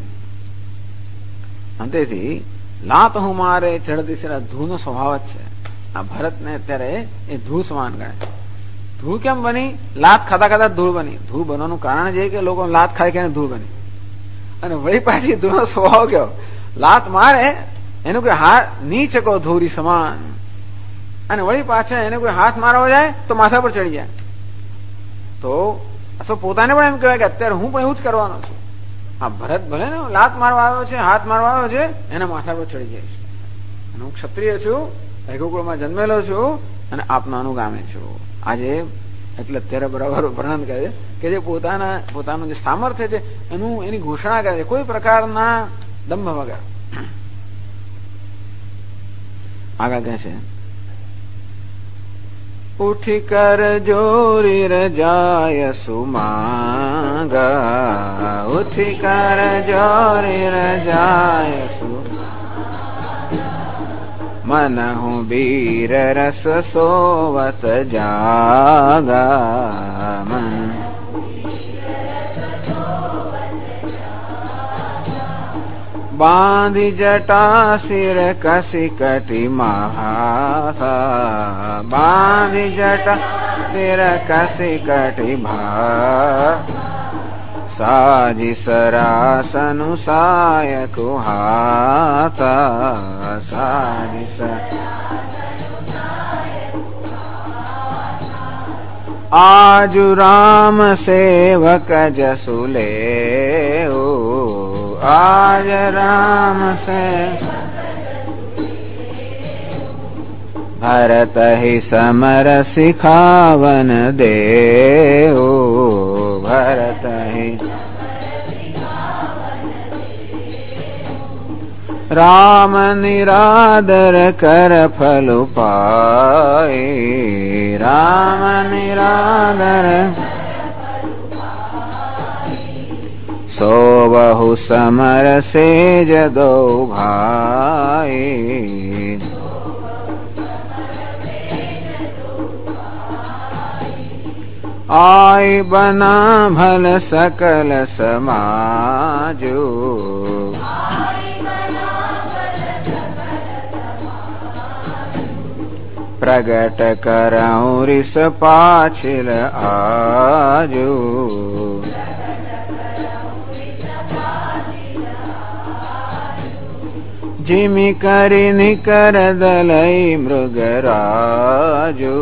અંતેથી લાત હું મારે ચડતી છે, ધૂનો સ્વભાવ જ છે. આ ભરતને અત્યારે એ ધૂળ સમાન ગણે છે. ધૂળ કેમ બની? લાત ખાતા ખાતા ધૂળ બની. ધૂળ બનવાનું કારણ છે કે લોકો લાત ખાઈ ખાઈને ધૂળ બની. અને વળી પાછી ધૂળનો સ્વભાવ કેવો, લાત મારે એનું કોઈ હાથ નીચ કો ધૂરી સમાન, અને વળી પાછા એને કોઈ હાથ મારવા જાય તો માથા પર ચડી જાય. તો અથવા પોતાને પણ એમ કહેવાય કે અત્યારે હું પણ એવું જ કરવાનો છું. આ ભરત ભલે ને લાત મારવા આવ્યો છે, હાથ મારવા આવ્યો છે, એના માથા પર ચડી જાય છે. અને હું ક્ષત્રિય છું, રઘુકુળમાં જન્મેલો છું અને આપનો અનુગામી છું. આજે એટલે અત્યારે બરાબર વર્ણન કરે છે કે જે પોતાનું જે સામર્થ્ય છે એની ઘોષણા કરે છે, કોઈ પ્રકારના દંભ વગર. આગળ કહે છે, ઉઠી કર જોરી રજાય સુમાંગા, ઉઠી કર જોરી રજાય મન હું બીર રસ સોવત જાગા, મન બાંધી જટા સિર કસી કટી મહાથા, બાંધી જટા સિર કસી કટી ભા, સાજી સરાસનુ સાય કુહાતા, સાજી આજુ રામ સેવક જસુ લેઉ, આજ રામ સે ભરત हि समर सिखावन देओ, भरत हि राम निरादर कर फल पाए, राम निरादर सो बहु समर सेज दो भाई, आय बना भल सकल समाजो, प्रगट करऊं रिस पाछिल आजो, जिमि करि निकर दलई मृगराजो,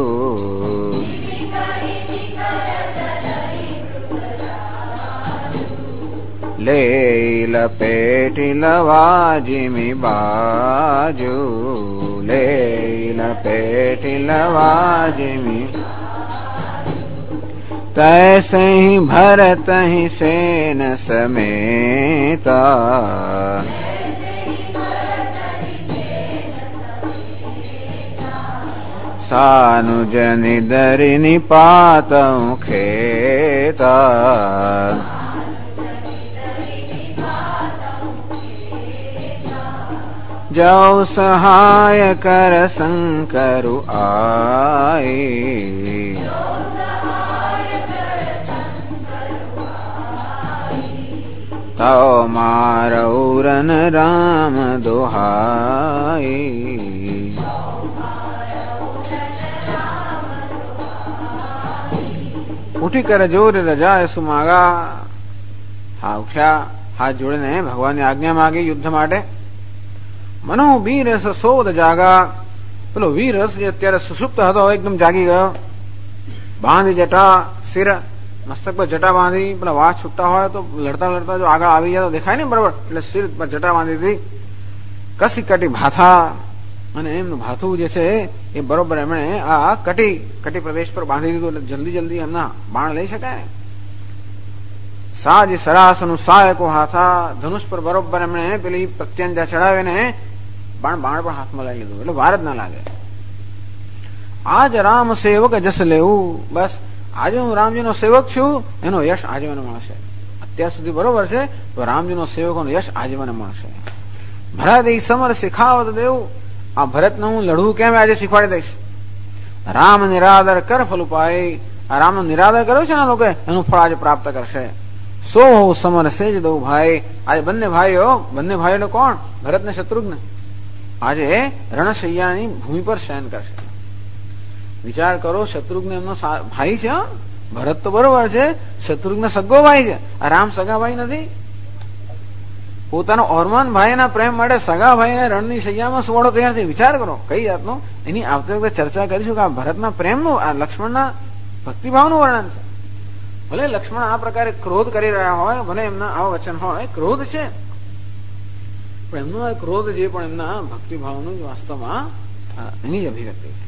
ले लपेटि लवा जिमि बाजो, ले लपेटि लवा जिमि, तैसे ही भरत ही सेन समेता, सानुज निदरि निपातऊं खेता, जौ सहाय कर शंकरु आए। तौ मारौ रन राम दोहाई। उठी कर जोर रजाए सुमागा। हा उठ्या, हाथ जोड़ने भगवान ने आज्ञा मांगी युद्ध माटे। मनो वीरस सोद जागा। પેલો વીરસ જે અત્યારે સુષુપ્ત હતો એકદમ જાગી ગયો. બાંધી જટા સિર, મસ્તક પર જટા બાંધી. પેલા વાળ છૂટતા હોય તો લડતા લડતા જો આગળ આવી જાય તો દેખાય ને બરાબર, એટલે સિર પર જટા બાંધી હતી. કસી કટી ભાથા, અને એમનું ભાથું જે છે એ બરોબર એમણે આ કટી પ્રદેશ પર બાંધી દીધું, એટલે જલ્દી જલ્દી એમના બાણ લઈ શકાય ને. સાજ સરાસનું સાયકો હાથા. ધનુષ પર બરોબર એમણે પેલી પ્રત્યંજા ચડાવીને બાણ પણ હાથમાં લઈ લીધું, એટલે વાર જ ના લાગે. આજ રામ સેવક જસ લેવું. બસ આજે હું રામજીનો સેવક છું, એનો યશ આજે મને મળશે. અત્યાર સુધી બરોબર છે તો રામજીનો સેવકોનો યશ આજે મને મળશે. ભરત એ સમર શીખાવત દેવું. આ ભરતને હું લડવું કેમ આજે શીખવાડી દઈશ. રામ નિરાદર કર ફલ ઉપાય. આ રામનો નિરાદર કર્યો છે ને લોકો, એનું ફળ આજે પ્રાપ્ત કરશે. સો હું સમર સેજ દઉં ભાઈ. આજે બંને ભાઈઓ કોણ? ભરત ને શત્રુઘ્ન આજે રણશૈયાની ભૂમિ પર શયન કરશે. વિચાર કરો, શત્રુઘ્ન એમનો ભાઈ છે. ભરત તો બરોબર છે, શત્રુઘ્ન સગો ભાઈ છે. આ રામ સગા ભાઈ નથી. પોતાનો ઓરમાન ભાઈના પ્રેમ માટે સગા ભાઈને રણની શૈયામાં સુવાડો તૈયાર છે. વિચાર કરો કઈ જાતનો. એની આવતી વખતે ચર્ચા કરીશું કે આ ભરતના પ્રેમનું, આ લક્ષ્મણના ભક્તિભાવનું વર્ણન છે. ભલે લક્ષ્મણ આ પ્રકારે ક્રોધ કરી રહ્યા હોય, ભલે એમના આવા વચન હોય, ક્રોધ છે, પણ એમનો આ ક્રોધ જે પણ એમના ભક્તિભાવનું જ વાસ્તવમાં એની જ અભિવ્યક્તિ છે.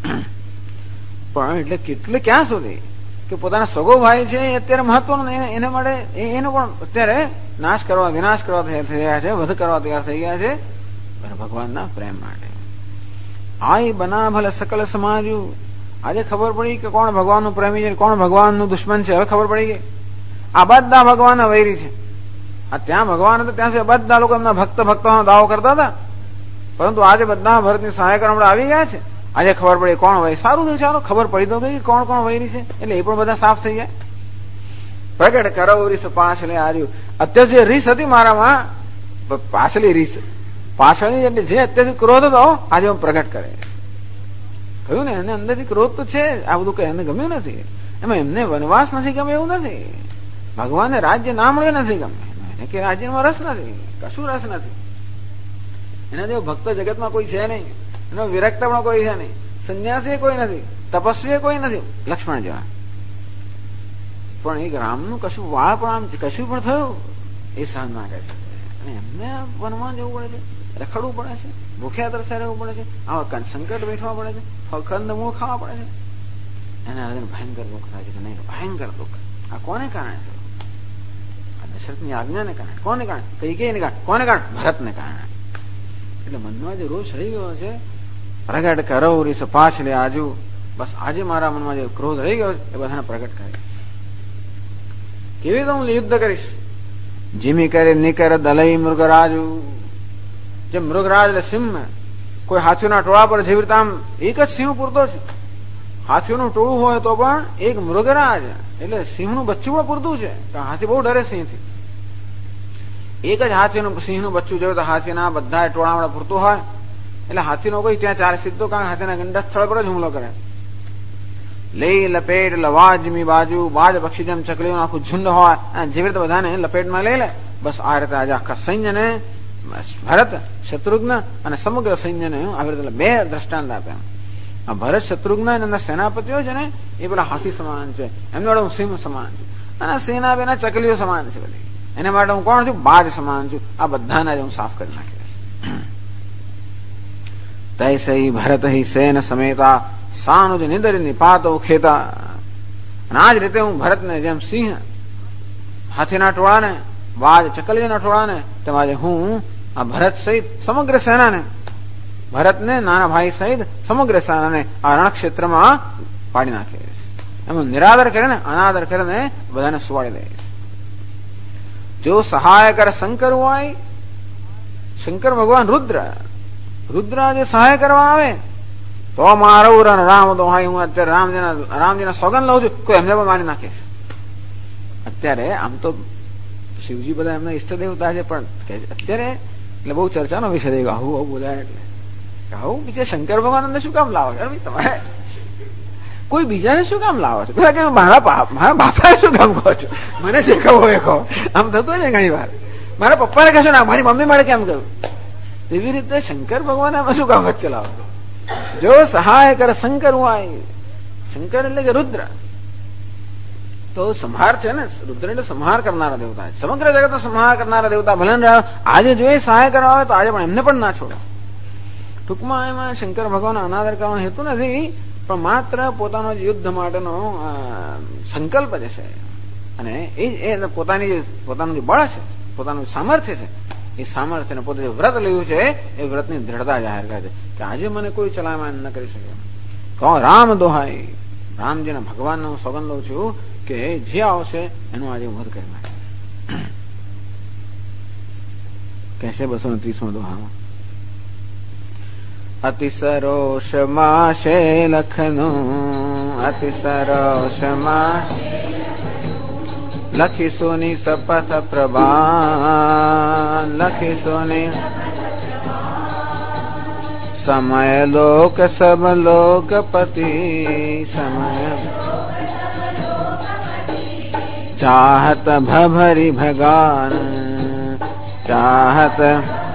પણ એટલે કેટલે ક્યાં સુધી કે પોતાના સગો ભાઈ છે એ અત્યારે મહત્વનો, એના માટે એનો પણ અત્યારે વિનાશ કરવા તૈયાર થઈ ગયા છે, વધ કરવા તૈયાર થઈ ગયા છે ભગવાનના પ્રેમ માટે. આઈ બના ભલે સકલ સમાજુ. આજે ખબર પડી કે કોણ ભગવાનનું પ્રેમી છે, કોણ ભગવાનનું દુશ્મન છે. હવે ખબર પડી ગઈ. આ બધા ભગવાનના વૈરી છે. આ ત્યાં ભગવાન હતા ત્યાં સુધી બધા લોકો એમના ભક્તોનો દાવો કરતા હતા, પરંતુ આજે બધા ભરતની સહાય કરવા આવી ગયા છે. આજે ખબર પડી કોણ વૈરી. સારું થયું, ચાલો ખબર પડી તો ગઈ કોણ કોણ વૈરી છે, એટલે એ પણ બધા સાફ થઈ જાય. પ્રગટ કરો રીસ પાછળ આવ્યું. અત્યાર જે રીસ હતી મારામાં, પાછલી રીસ, પાછળની એટલે જે અત્યારથી ક્રોધ હતો આજે હું પ્રગટ કરે. કહ્યું ને એને અંદરથી ક્રોધ તો છે. આ બધું કઈ એને ગમ્યું નથી. એમાં એમને વનવાસ નથી ગમે એવું નથી. ભગવાનને રાજ્ય ના મળે નથી ગમે એને, કે રાજ્યમાં રસ નથી, કશું રસ નથી. એના જેવો ભક્ત જગતમાં કોઈ છે નહીં, એનો વિરક્ત પણ કોઈ છે નહીં, સંન્યાસી કોઈ નથી, તપસ્વી કોઈ નથી લક્ષ્મણ જેવા. પણ એક રામનું કશું વાળ પણ આમ કશું પણ થયું એ સહન ના કરે છે. અને એમને વનમાં જવું પડે છે, રખડવું પડે છે, ભૂખ્યા તરસ્યા રહેવું પડે છે, આવા સંકટ બેઠવા પડે છે, કંદ મૂળ ખાવા પડે છે. એના ભયંકર દુઃખ થાય છે કે નહીં, ભયંકર દુઃખ. આ કોને કારણે છે? આ દશરથની આજ્ઞાને કારણે. કોને કારણે? કૈકેયીને કારણે. કોને કારણે? ભરતને કારણે. એટલે મનમાં જે રોષ રહી ગયો છે, પ્રગટ કરો રીસ પાછલે આજુ. બસ આજે મારા મનમાં જે ક્રોધ રહી ગયો એ બધાને પ્રગટ કરે. કેવી રીતે હું યુદ્ધ કરીશ? જીમી કરે નિકર દલઈ મૃગરાજુ. જે મૃગરાજ એટલે સિંહ, કોઈ હાથીઓના ટોળા પર જેવી રીતે આમ એક જ સિંહ પૂરતો છે. હાથીઓનું ટોળું હોય તો પણ એક મૃગરાજ એટલે સિંહનું બચ્ચું પણ પૂરતું છે. હાથી બહુ ડરે સિંહથી. એક જ હાથીનું સિંહનું બચ્ચું જોયું તો હાથીના બધા ટોળામાં પૂરતું હોય, એટલે હાથીનો કોઈ ત્યાં ચાલે સીધો, કારણ હાથીના ગંડા સ્થળ પર જ હુમલો કરે. લઈ લપેટ લવાજમી બાજુ. બાજ પક્ષી જેમ ચકલીનું આખું ઝુંડ હોય જેવી રીતે બધાને લપેટમાં લઈ લે. બસ આ રીતે આજે આખા સૈન્યને ભરત, શત્રુઘ્ન અને સમગ્ર સૈન્યને આવી રીતે બે દ્રષ્ટાંત આપ્યા. આ ભરત, શત્રુઘ્ન અને સેનાપતિઓ છે ને એ પેલા હાથી સમાન છે, એમની વડે હું સિંહ સમાન છું, અને સેના બેના ચકલીઓ સમાન છે બધી. એના માટે હું કોણ છું? બાજ સમાન છું. આ બધાને હું સાફ કરી નાખીશ. તૈસઈ ભરત હિ સેન સમેતા સાનુજ નિદરી નિપાતો ખેતા. અને આ જ રીતે હું ભરતને જેમ સિંહ હાથીના ટોળાને, બાજ ચકલીના ટોળાને, તેમ આજે હું આ ભરત સહિત સમગ્ર સેનાને, ભરતને નાના ભાઈ સહિત સમગ્ર સેનાને આ રણક્ષેત્રમાં પાડી નાખીશ. એમનો નિરાદર કરીને, અનાદર કરીને બધાને સુવાડી દઈશ. જો સહાય કરે શંકર હોય, શંકર ભગવાન રુદ્ર રુદ્ર જે સહાય કરવા આવે તો મારું રામ દોહાઈ, હું અત્યારે રામજીના સોગન લઉં છું, કોઈ એમને પણ મારી નાખે છે. અત્યારે આમ તો શિવજી બધા એમના ઈષ્ટ દેવતા છે, પણ અત્યારે એટલે બહુ ચર્ચાનો વિષય થઈ ગયો. આવું બોલાય એટલે આવું બીજા શંકર ભગવાનને શું કામ લાવો છો? તમારે કોઈ બીજાને શું કામ લાવો છો? મારા બાપાએ શું કામ કહો છો? મને શીખવો એ કહો. આમ થતું હોય છે ઘણી વાર. મારા પપ્પાને કહેશો ના, મારી મમ્મી મારે કેમ કહ્યું? એવી રીતે શંકર ભગવાન અમે શું કામ વચ્ચે લાવો છો? જો સહાય કરે શંકર હોય, શંકર એટલે કે રુદ્ર તો સંહાર છે ને. રુદ્ર એટલે સંહાર કરનારા દેવતા, સમગ્ર જગતનો સંહાર કરનારા દેવતા. ભલે આજે જો એ સહાય કરવા હોય તો આજે પણ એમને પણ ના છોડો. ટૂંકમાં એમાં શંકર ભગવાનનો અનાદર કરવાનો હેતુ નથી, પણ માત્ર પોતાનો યુદ્ધ માટેનો સંકલ્પ જે છે અને એ પોતાનું જે બળ છે, પોતાનું સામર્થ્ય છે, એ સામર્થ્યને પોતે જે વ્રત લીધું છે એ વ્રતની દ્રઢતા જાહેર કરે છે કે આજે મને કોઈ ચલાયમાન ન કરી શકે. તો રામ દોહાઈ, રામજીના ભગવાનનો હું સોગંદ લઉં છું કે જે આવશે એનું આજે વધ કરી નાખે. કહેશે 230 દોહામાં, અતિ સરોષ માશે લખનું, અતિ સરોષ માશે લખીસુની સપથ પ્રભાન, લખીસુની સમય લોક સબ લોકપતિ, સમય ચાહત ભભરી ભગાન, ચાહત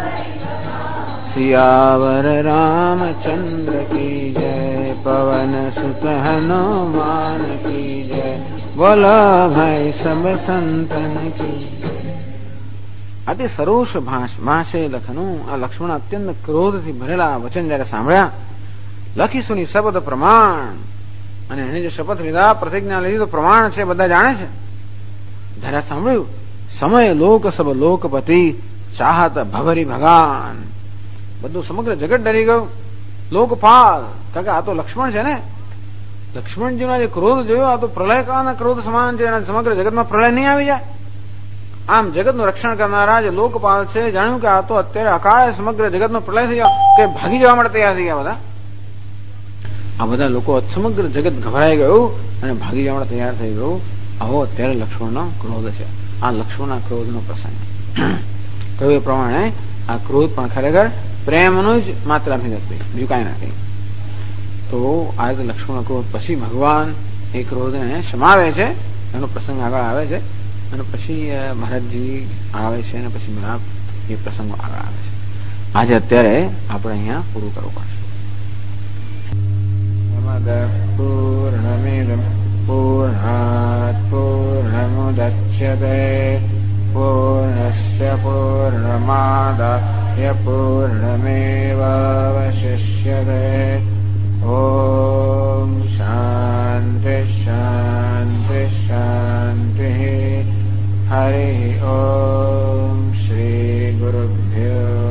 सियावर रामचंद्र की जय, पवन सुत हनुमान की जय, बोलो भाई सब संतन की. અતિ સરોષ ભાષે લખનું. આ લક્ષ્મણ અત્યંત ક્રોધથી ભરેલા વચન જયારે સાંભળ્યા, લખીશુની શબ્દ પ્રમાણ, અને એને જે શપથ લીધા, પ્રતિજ્ઞા લીધી તો પ્રમાણ છે, બધા જાણે છે. જયારે સાંભળ્યું સમય લોક સબ લોકપતિ, ચાહત ભવરી ભગાન, બધું સમગ્ર જગત ડરી ગયું. લોકપાલ, કારણ કે આ તો લક્ષ્મણ છે ને, લક્ષ્મણજીનો જે ક્રોધ જોયો, આ તો પ્રલયકાળના ક્રોધ સમાન છે. એના સમગ્ર જગતમાં પ્રલય નહીં આવી જાય. આમ જગતનું રક્ષણ કરનારા જે લોકપાલ છે, જાણ્યું કે આ તો અત્યારે અકાળે સમગ્ર જગતનો પ્રલય થઈ ગયો, કે ભાગી જવા માટે તૈયાર થઈ ગયા બધા. આ બધા લોકો સમગ્ર જગત ગભરાઈ ગયું અને ભાગી જવા માટે તૈયાર થઈ ગયું. આવો અત્યારે લક્ષ્મણનો ક્રોધ છે. આ લક્ષ્મણના ક્રોધનો પ્રસંગ. કહ્યું એ પ્રમાણે આ ક્રોધ પણ ખરેખર પ્રેમનું જ માત્ર અભિવ્યક્તિ, બીજું કાંઈ નથી. તો આ રીતે લક્ષ્મણ ક્રોધ પછી ભગવાન એ ક્રોધને સમાવે છે, એનો પ્રસંગ આગળ આવે છે, અને પછી મહારાજજી આવે છે, અને પછી મિલાપ એ પ્રસંગો આગળ આવે છે. આજે અત્યારે આપણે અહીંયા પૂરું કરવું પડશે. પૂર્ણમિદં પૂર્ણાત પૂર્ણમુદચ્યતે પૂર્ણસ્ય પૂર્ણમાદાય પૂર્ણમેવાવશિષ્યતે. ઓમ શાંતિ શાંતિ શાંતિ. હરિ ઓમ. શ્રી ગુરુભ્યો